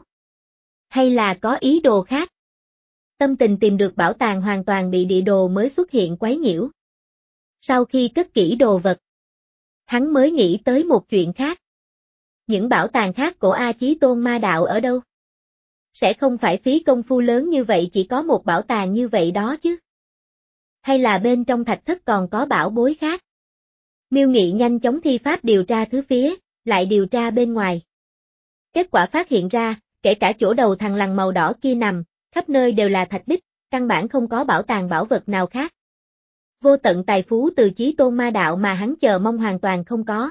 Hay là có ý đồ khác? Tâm tình tìm được bảo tàng hoàn toàn bị địa đồ mới xuất hiện quấy nhiễu. Sau khi cất kỹ đồ vật, hắn mới nghĩ tới một chuyện khác. Những bảo tàng khác của A Chí Tôn Ma Đạo ở đâu? Sẽ không phải phí công phu lớn như vậy chỉ có một bảo tàng như vậy đó chứ? Hay là bên trong thạch thất còn có bảo bối khác? Miêu Nghị nhanh chóng thi pháp điều tra thứ phía, lại điều tra bên ngoài. Kết quả phát hiện ra, kể cả chỗ đầu thằng lằn màu đỏ kia nằm, khắp nơi đều là thạch bích, căn bản không có bảo tàng bảo vật nào khác. Vô tận tài phú từ Chí Tôn Ma Đạo mà hắn chờ mong hoàn toàn không có.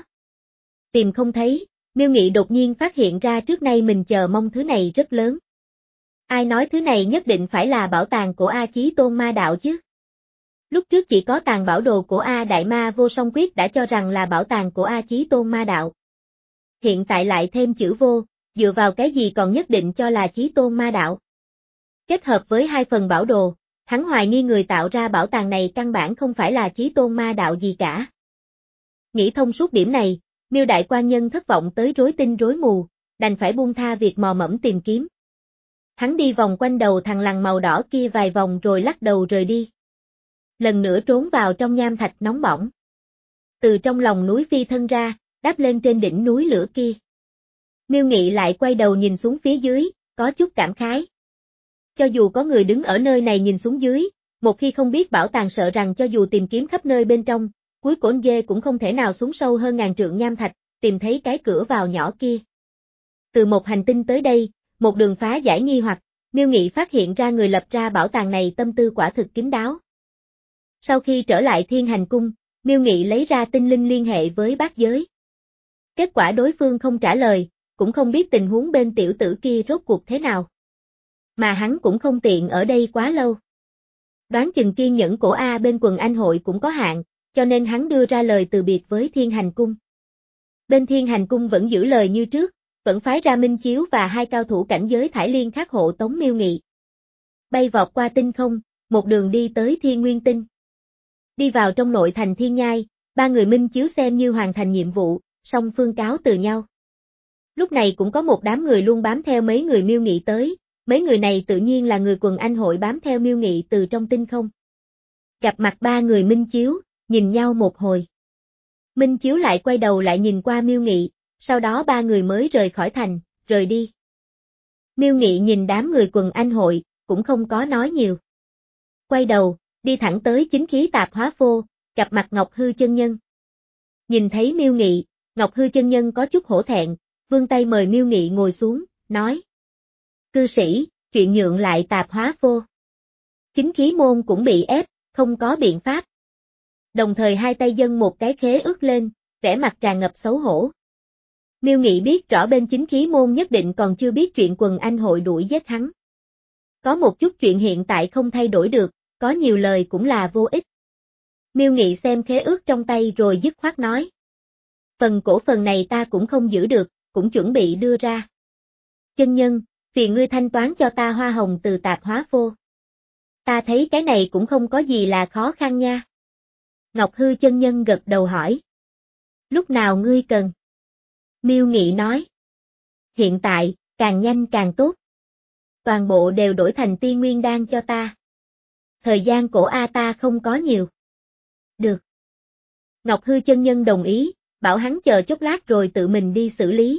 Tìm không thấy, Miêu Nghị đột nhiên phát hiện ra trước nay mình chờ mong thứ này rất lớn. Ai nói thứ này nhất định phải là bảo tàng của A Chí Tôn Ma Đạo chứ? Lúc trước chỉ có tàng bảo đồ của A Đại Ma Vô Song Quyết đã cho rằng là bảo tàng của A Chí Tôn Ma Đạo. Hiện tại lại thêm chữ vô, dựa vào cái gì còn nhất định cho là Chí Tôn Ma Đạo. Kết hợp với hai phần bảo đồ, hắn hoài nghi người tạo ra bảo tàng này căn bản không phải là Chí Tôn Ma Đạo gì cả. Nghĩ thông suốt điểm này, Miêu Đại Quan Nhân thất vọng tới rối tinh rối mù, đành phải buông tha việc mò mẫm tìm kiếm. Hắn đi vòng quanh đầu thằng lằn màu đỏ kia vài vòng rồi lắc đầu rời đi. Lần nữa trốn vào trong nham thạch nóng bỏng. Từ trong lòng núi phi thân ra, đáp lên trên đỉnh núi lửa kia. Miêu Nghị lại quay đầu nhìn xuống phía dưới, có chút cảm khái. Cho dù có người đứng ở nơi này nhìn xuống dưới, một khi không biết bảo tàng sợ rằng cho dù tìm kiếm khắp nơi bên trong, cuối cổn dê cũng không thể nào xuống sâu hơn ngàn trượng nham thạch, tìm thấy cái cửa vào nhỏ kia. Từ một hành tinh tới đây, một đường phá giải nghi hoặc, Miêu Nghị phát hiện ra người lập ra bảo tàng này tâm tư quả thực kín đáo. Sau khi trở lại Thiên Hành Cung, Miêu Nghị lấy ra tinh linh liên hệ với bát giới. Kết quả đối phương không trả lời, cũng không biết tình huống bên tiểu tử kia rốt cuộc thế nào. Mà hắn cũng không tiện ở đây quá lâu. Đoán chừng kiên nhẫn của A bên quần anh hội cũng có hạn, cho nên hắn đưa ra lời từ biệt với Thiên Hành Cung. Bên Thiên Hành Cung vẫn giữ lời như trước, vẫn phái ra Minh Chiếu và hai cao thủ cảnh giới Thải Liên Khắc hộ tống Miêu Nghị. Bay vọt qua tinh không, một đường đi tới Thiên Nguyên Tinh. Đi vào trong nội thành Thiên Nhai, ba người Minh Chiếu xem như hoàn thành nhiệm vụ, song phương cáo từ nhau. Lúc này cũng có một đám người luôn bám theo mấy người Miêu Nghị tới, mấy người này tự nhiên là người quần anh hội bám theo Miêu Nghị từ trong tinh không. Gặp mặt ba người Minh Chiếu, nhìn nhau một hồi. Minh Chiếu lại quay đầu lại nhìn qua Miêu Nghị, sau đó ba người mới rời khỏi thành, rời đi. Miêu Nghị nhìn đám người quần anh hội, cũng không có nói nhiều. Quay đầu, đi thẳng tới chính khí tạp hóa phô, gặp mặt Ngọc Hư chân nhân. Nhìn thấy Miêu Nghị, Ngọc Hư chân nhân có chút hổ thẹn, vươn tay mời Miêu Nghị ngồi xuống, nói. Cư sĩ, chuyện nhượng lại tạp hóa phô. Chính khí môn cũng bị ép, không có biện pháp. Đồng thời hai tay dâng một cái khế ước lên, vẻ mặt tràn ngập xấu hổ. Miêu Nghị biết rõ bên chính khí môn nhất định còn chưa biết chuyện quần anh hội đuổi giết hắn. Có một chút chuyện hiện tại không thay đổi được, có nhiều lời cũng là vô ích. Miêu Nghị xem khế ước trong tay rồi dứt khoát nói. Phần cổ phần này ta cũng không giữ được, cũng chuẩn bị đưa ra. Chân nhân, phiền ngươi thanh toán cho ta hoa hồng từ tạp hóa phô. Ta thấy cái này cũng không có gì là khó khăn nha. Ngọc Hư chân nhân gật đầu hỏi. Lúc nào ngươi cần? Miêu Nghị nói. Hiện tại, càng nhanh càng tốt. Toàn bộ đều đổi thành tiên nguyên đan cho ta. Thời gian cổ A ta không có nhiều. Được. Ngọc Hư chân nhân đồng ý, bảo hắn chờ chốc lát rồi tự mình đi xử lý.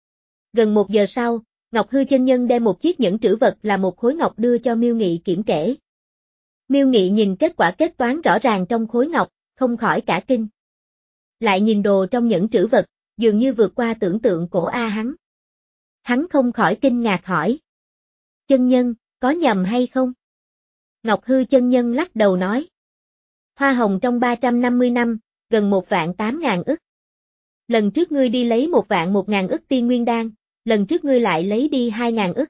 Gần một giờ sau, Ngọc Hư chân nhân đem một chiếc nhẫn trữ vật là một khối ngọc đưa cho Miêu Nghị kiểm kể. Miêu Nghị nhìn kết quả kết toán rõ ràng trong khối ngọc, không khỏi cả kinh. Lại nhìn đồ trong nhẫn trữ vật, dường như vượt qua tưởng tượng cổ A hắn. Hắn không khỏi kinh ngạc hỏi. Chân nhân, có nhầm hay không? Ngọc Hư chân nhân lắc đầu nói. Hoa hồng trong ba trăm năm mươi năm, gần một vạn tám ngàn ức. Lần trước ngươi đi lấy một vạn một ngàn ức tiên nguyên đan, lần trước ngươi lại lấy đi hai ngàn ức.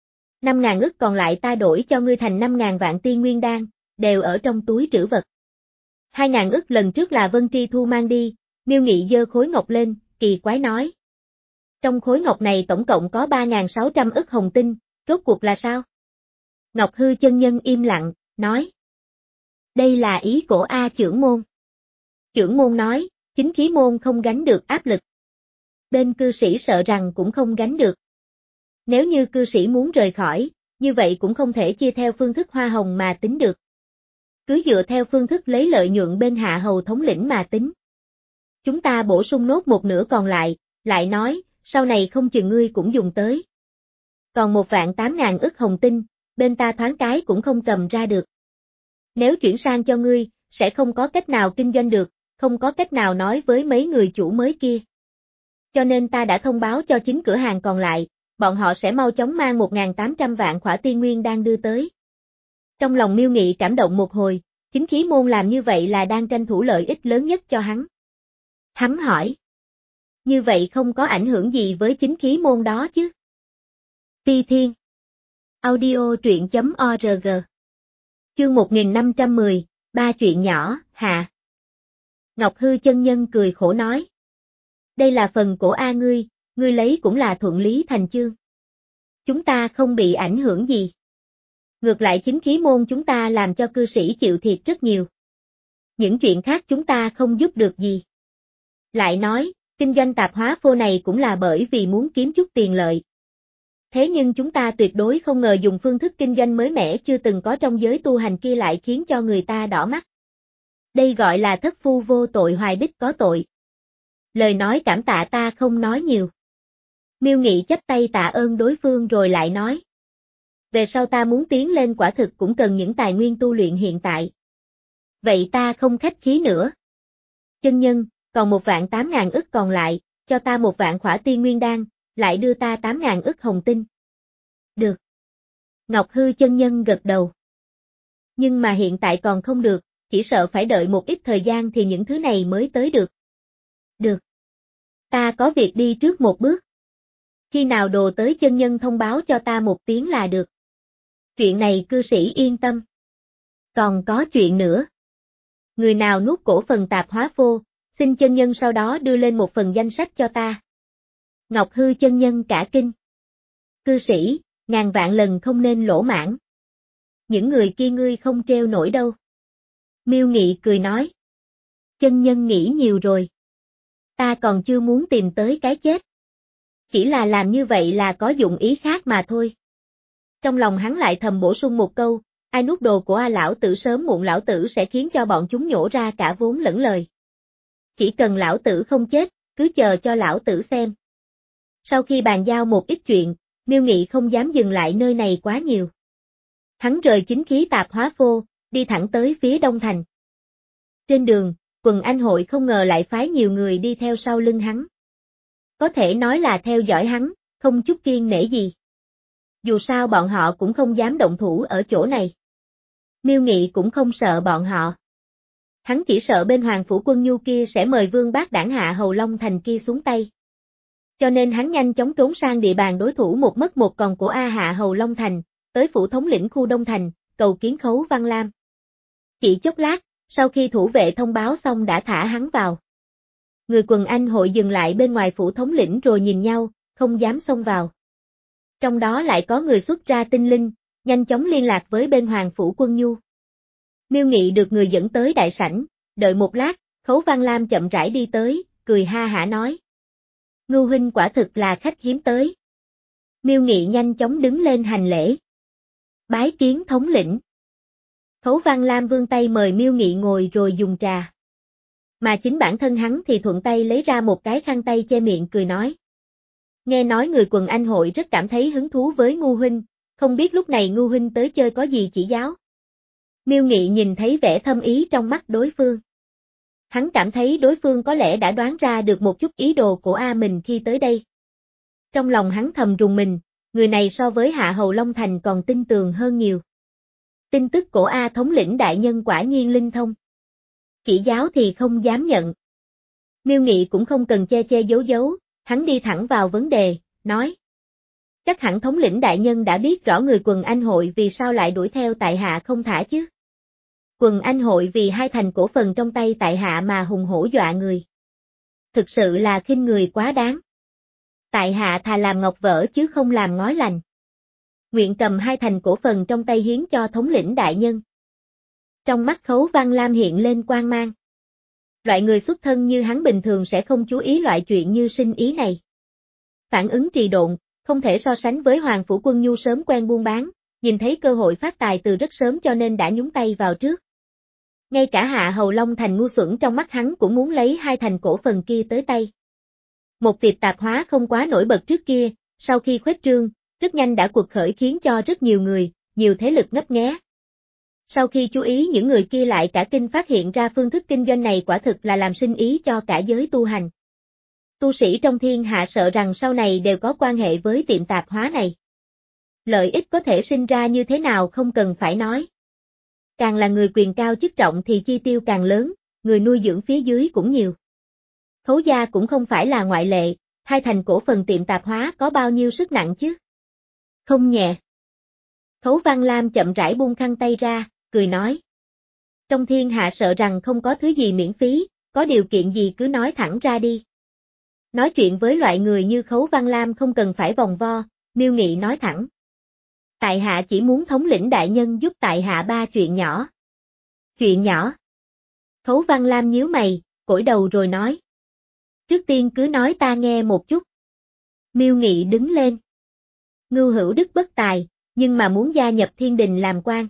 Năm ngàn ức còn lại ta đổi cho ngươi thành năm ngàn vạn tiên nguyên đan, đều ở trong túi trữ vật. Hai ngàn ức lần trước là Vân Tri Thu mang đi, Miêu Nghị giơ khối ngọc lên, kỳ quái nói. Trong khối ngọc này tổng cộng có ba ngàn sáu trăm ức hồng tinh, rốt cuộc là sao? Ngọc Hư chân nhân im lặng, nói. Đây là ý của A trưởng môn. Chưởng môn nói, chính khí môn không gánh được áp lực. Bên cư sĩ sợ rằng cũng không gánh được. Nếu như cư sĩ muốn rời khỏi, như vậy cũng không thể chia theo phương thức hoa hồng mà tính được. Cứ dựa theo phương thức lấy lợi nhuận bên hạ hầu thống lĩnh mà tính. Chúng ta bổ sung nốt một nửa còn lại, lại nói, sau này không chừng ngươi cũng dùng tới. Còn một vạn tám ngàn ức hồng tinh, bên ta thoáng cái cũng không cầm ra được. Nếu chuyển sang cho ngươi, sẽ không có cách nào kinh doanh được, không có cách nào nói với mấy người chủ mới kia. Cho nên ta đã thông báo cho chính cửa hàng còn lại, bọn họ sẽ mau chóng mang một nghìn tám trăm vạn khỏa tiên nguyên đang đưa tới. Trong lòng Miêu Nghị cảm động một hồi, chính khí môn làm như vậy là đang tranh thủ lợi ích lớn nhất cho hắn. Hắn hỏi. Như vậy không có ảnh hưởng gì với chính khí môn đó chứ? Phi Thiên. Audio truyện chấm org. Chương một nghìn năm trăm mười, ba chuyện nhỏ, hạ. Ngọc Hư chân nhân cười khổ nói. Đây là phần của A ngươi, ngươi lấy cũng là thuận lý thành chương. Chúng ta không bị ảnh hưởng gì. Ngược lại chính khí môn chúng ta làm cho cư sĩ chịu thiệt rất nhiều. Những chuyện khác chúng ta không giúp được gì. Lại nói, kinh doanh tạp hóa phô này cũng là bởi vì muốn kiếm chút tiền lợi. Thế nhưng chúng ta tuyệt đối không ngờ dùng phương thức kinh doanh mới mẻ chưa từng có trong giới tu hành kia lại khiến cho người ta đỏ mắt. Đây gọi là thất phu vô tội hoài bích có tội. Lời nói cảm tạ ta không nói nhiều. Miêu Nghị chắp tay tạ ơn đối phương rồi lại nói. Về sau ta muốn tiến lên quả thực cũng cần những tài nguyên tu luyện hiện tại. Vậy ta không khách khí nữa. Chân nhân, còn một vạn tám ngàn ức còn lại, cho ta một vạn khỏa tiên nguyên đan, lại đưa ta tám ngàn ức hồng tinh. Được. Ngọc Hư chân nhân gật đầu. Nhưng mà hiện tại còn không được, chỉ sợ phải đợi một ít thời gian thì những thứ này mới tới được. Được. Ta có việc đi trước một bước. Khi nào đồ tới chân nhân thông báo cho ta một tiếng là được. Chuyện này cư sĩ yên tâm. Còn có chuyện nữa. Người nào nuốt cổ phần tạp hóa phô, xin chân nhân sau đó đưa lên một phần danh sách cho ta. Ngọc Hư chân nhân cả kinh. Cư sĩ, ngàn vạn lần không nên lỗ mãn. Những người kia ngươi không treo nổi đâu. Miêu Nghị cười nói. Chân nhân nghĩ nhiều rồi. Ta còn chưa muốn tìm tới cái chết. Chỉ là làm như vậy là có dụng ý khác mà thôi. Trong lòng hắn lại thầm bổ sung một câu, ai nuốt đồ của A lão tử sớm muộn lão tử sẽ khiến cho bọn chúng nhổ ra cả vốn lẫn lời. Chỉ cần lão tử không chết, cứ chờ cho lão tử xem. Sau khi bàn giao một ít chuyện, Miêu Nghị không dám dừng lại nơi này quá nhiều. Hắn rời chính khí tạp hóa phô, đi thẳng tới phía đông thành. Trên đường, quần anh hội không ngờ lại phái nhiều người đi theo sau lưng hắn. Có thể nói là theo dõi hắn, không chút kiêng nể gì. Dù sao bọn họ cũng không dám động thủ ở chỗ này. Miêu Nghị cũng không sợ bọn họ. Hắn chỉ sợ bên Hoàng Phủ Quân Nhu kia sẽ mời Vương Bác Đảng hạ Hầu Long Thành kia xuống tay. Cho nên hắn nhanh chóng trốn sang địa bàn đối thủ một mất một còn của A hạ Hầu Long Thành, tới phủ thống lĩnh khu Đông Thành, cầu kiến Khấu Văn Lam. Chỉ chốc lát, sau khi thủ vệ thông báo xong đã thả hắn vào. Người quần anh hội dừng lại bên ngoài phủ thống lĩnh rồi nhìn nhau, không dám xông vào. Trong đó lại có người xuất ra tinh linh, nhanh chóng liên lạc với bên Hoàng Phủ Quân Nhu. Miêu Nghị được người dẫn tới đại sảnh, đợi một lát, Khấu Văn Lam chậm rãi đi tới, cười ha hả nói. Ngưu huynh quả thực là khách hiếm tới. Miêu Nghị nhanh chóng đứng lên hành lễ. Bái kiến thống lĩnh. Khấu Văn Lam vươn tay mời Miêu Nghị ngồi rồi dùng trà. Mà chính bản thân hắn thì thuận tay lấy ra một cái khăn tay che miệng cười nói. Nghe nói người quần anh hội rất cảm thấy hứng thú với Ngưu huynh, không biết lúc này Ngưu huynh tới chơi có gì chỉ giáo. Miêu Nghị nhìn thấy vẻ thâm ý trong mắt đối phương. Hắn cảm thấy đối phương có lẽ đã đoán ra được một chút ý đồ của A mình khi tới đây. Trong lòng hắn thầm rùng mình, người này so với Hạ Hầu Long Thành còn tin tường hơn nhiều. Tin tức của A thống lĩnh đại nhân quả nhiên linh thông. Chỉ giáo thì không dám nhận. Miêu Nghị cũng không cần che che giấu giấu, hắn đi thẳng vào vấn đề, nói. Chắc hẳn thống lĩnh đại nhân đã biết rõ người quần anh hội vì sao lại đuổi theo tại hạ không thả chứ. Quần anh hội vì hai thành cổ phần trong tay tại hạ mà hùng hổ dọa người. Thực sự là khinh người quá đáng. Tại hạ thà làm ngọc vỡ chứ không làm ngói lành. Nguyện cầm hai thành cổ phần trong tay hiến cho thống lĩnh đại nhân. Trong mắt Khấu Văn Lam hiện lên quang mang. Loại người xuất thân như hắn bình thường sẽ không chú ý loại chuyện như sinh ý này. Phản ứng trì độn, không thể so sánh với Hoàng Phủ Quân Nhu sớm quen buôn bán, nhìn thấy cơ hội phát tài từ rất sớm cho nên đã nhúng tay vào trước. Ngay cả Hạ Hầu Long thành ngu xuẩn trong mắt hắn cũng muốn lấy hai thành cổ phần kia tới tay. Một tiệm tạp hóa không quá nổi bật trước kia, sau khi khuếch trương, rất nhanh đã quật khởi khiến cho rất nhiều người, nhiều thế lực ngấp nghé. Sau khi chú ý những người kia lại cả kinh phát hiện ra phương thức kinh doanh này quả thực là làm sinh ý cho cả giới tu hành. Tu sĩ trong thiên hạ sợ rằng sau này đều có quan hệ với tiệm tạp hóa này. Lợi ích có thể sinh ra như thế nào không cần phải nói. Càng là người quyền cao chức trọng thì chi tiêu càng lớn, người nuôi dưỡng phía dưới cũng nhiều. Khấu gia cũng không phải là ngoại lệ, hai thành cổ phần tiệm tạp hóa có bao nhiêu sức nặng chứ? Không nhẹ. Khấu Văn Lam chậm rãi buông khăn tay ra, cười nói. Trong thiên hạ sợ rằng không có thứ gì miễn phí, có điều kiện gì cứ nói thẳng ra đi. Nói chuyện với loại người như Khấu Văn Lam không cần phải vòng vo, Miêu Nghị nói thẳng. Tại hạ chỉ muốn thống lĩnh đại nhân giúp tại hạ ba chuyện nhỏ. Chuyện nhỏ. Khấu Văn Lam nhíu mày, cỗi đầu rồi nói. Trước tiên cứ nói ta nghe một chút. Miêu Nghị đứng lên. Ngưu hữu đức bất tài, nhưng mà muốn gia nhập thiên đình làm quan.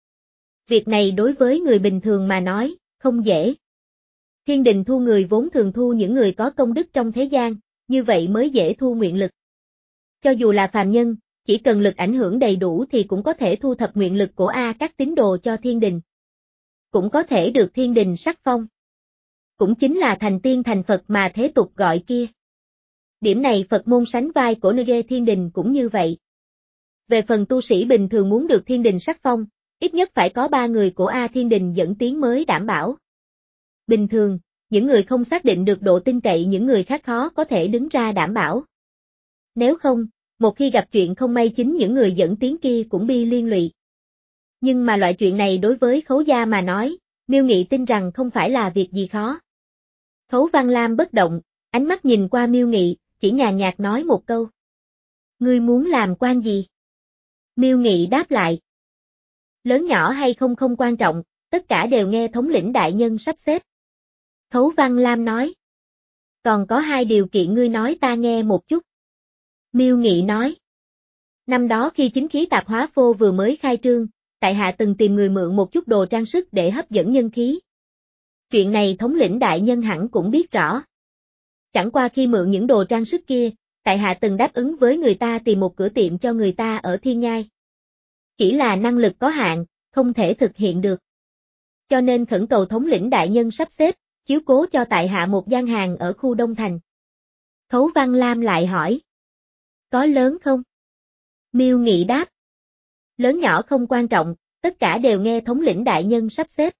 Việc này đối với người bình thường mà nói, không dễ. Thiên đình thu người vốn thường thu những người có công đức trong thế gian, như vậy mới dễ thu nguyện lực. Cho dù là phàm nhân, chỉ cần lực ảnh hưởng đầy đủ thì cũng có thể thu thập nguyện lực của A các tín đồ cho thiên đình. Cũng có thể được thiên đình sắc phong. Cũng chính là thành tiên thành Phật mà thế tục gọi kia. Điểm này Phật môn sánh vai của nơi thiên đình cũng như vậy. Về phần tu sĩ bình thường muốn được thiên đình sắc phong, ít nhất phải có ba người của A thiên đình dẫn tiến mới đảm bảo. Bình thường, những người không xác định được độ tin cậy những người khác khó có thể đứng ra đảm bảo. Nếu không, một khi gặp chuyện không may chính những người dẫn tiếng kia cũng bị liên lụy. Nhưng mà loại chuyện này đối với Khấu gia mà nói, Miêu Nghị tin rằng không phải là việc gì khó. Khấu Văn Lam bất động, ánh mắt nhìn qua Miêu Nghị, chỉ nhàn nhạt nói một câu. Ngươi muốn làm quan gì? Miêu Nghị đáp lại. Lớn nhỏ hay không không quan trọng, tất cả đều nghe thống lĩnh đại nhân sắp xếp. Khấu Văn Lam nói. Còn có hai điều kiện ngươi nói ta nghe một chút. Miêu Nghị nói. Năm đó khi chính khí tạp hóa phô vừa mới khai trương, tại hạ từng tìm người mượn một chút đồ trang sức để hấp dẫn nhân khí. Chuyện này thống lĩnh đại nhân hẳn cũng biết rõ. Chẳng qua khi mượn những đồ trang sức kia, tại hạ từng đáp ứng với người ta tìm một cửa tiệm cho người ta ở Thiên Nhai. Chỉ là năng lực có hạn, không thể thực hiện được. Cho nên khẩn cầu thống lĩnh đại nhân sắp xếp, chiếu cố cho tại hạ một gian hàng ở khu Đông Thành. Khấu Văn Lam lại hỏi. Có lớn không? Miêu Nghị đáp. Lớn nhỏ không quan trọng, tất cả đều nghe thống lĩnh đại nhân sắp xếp.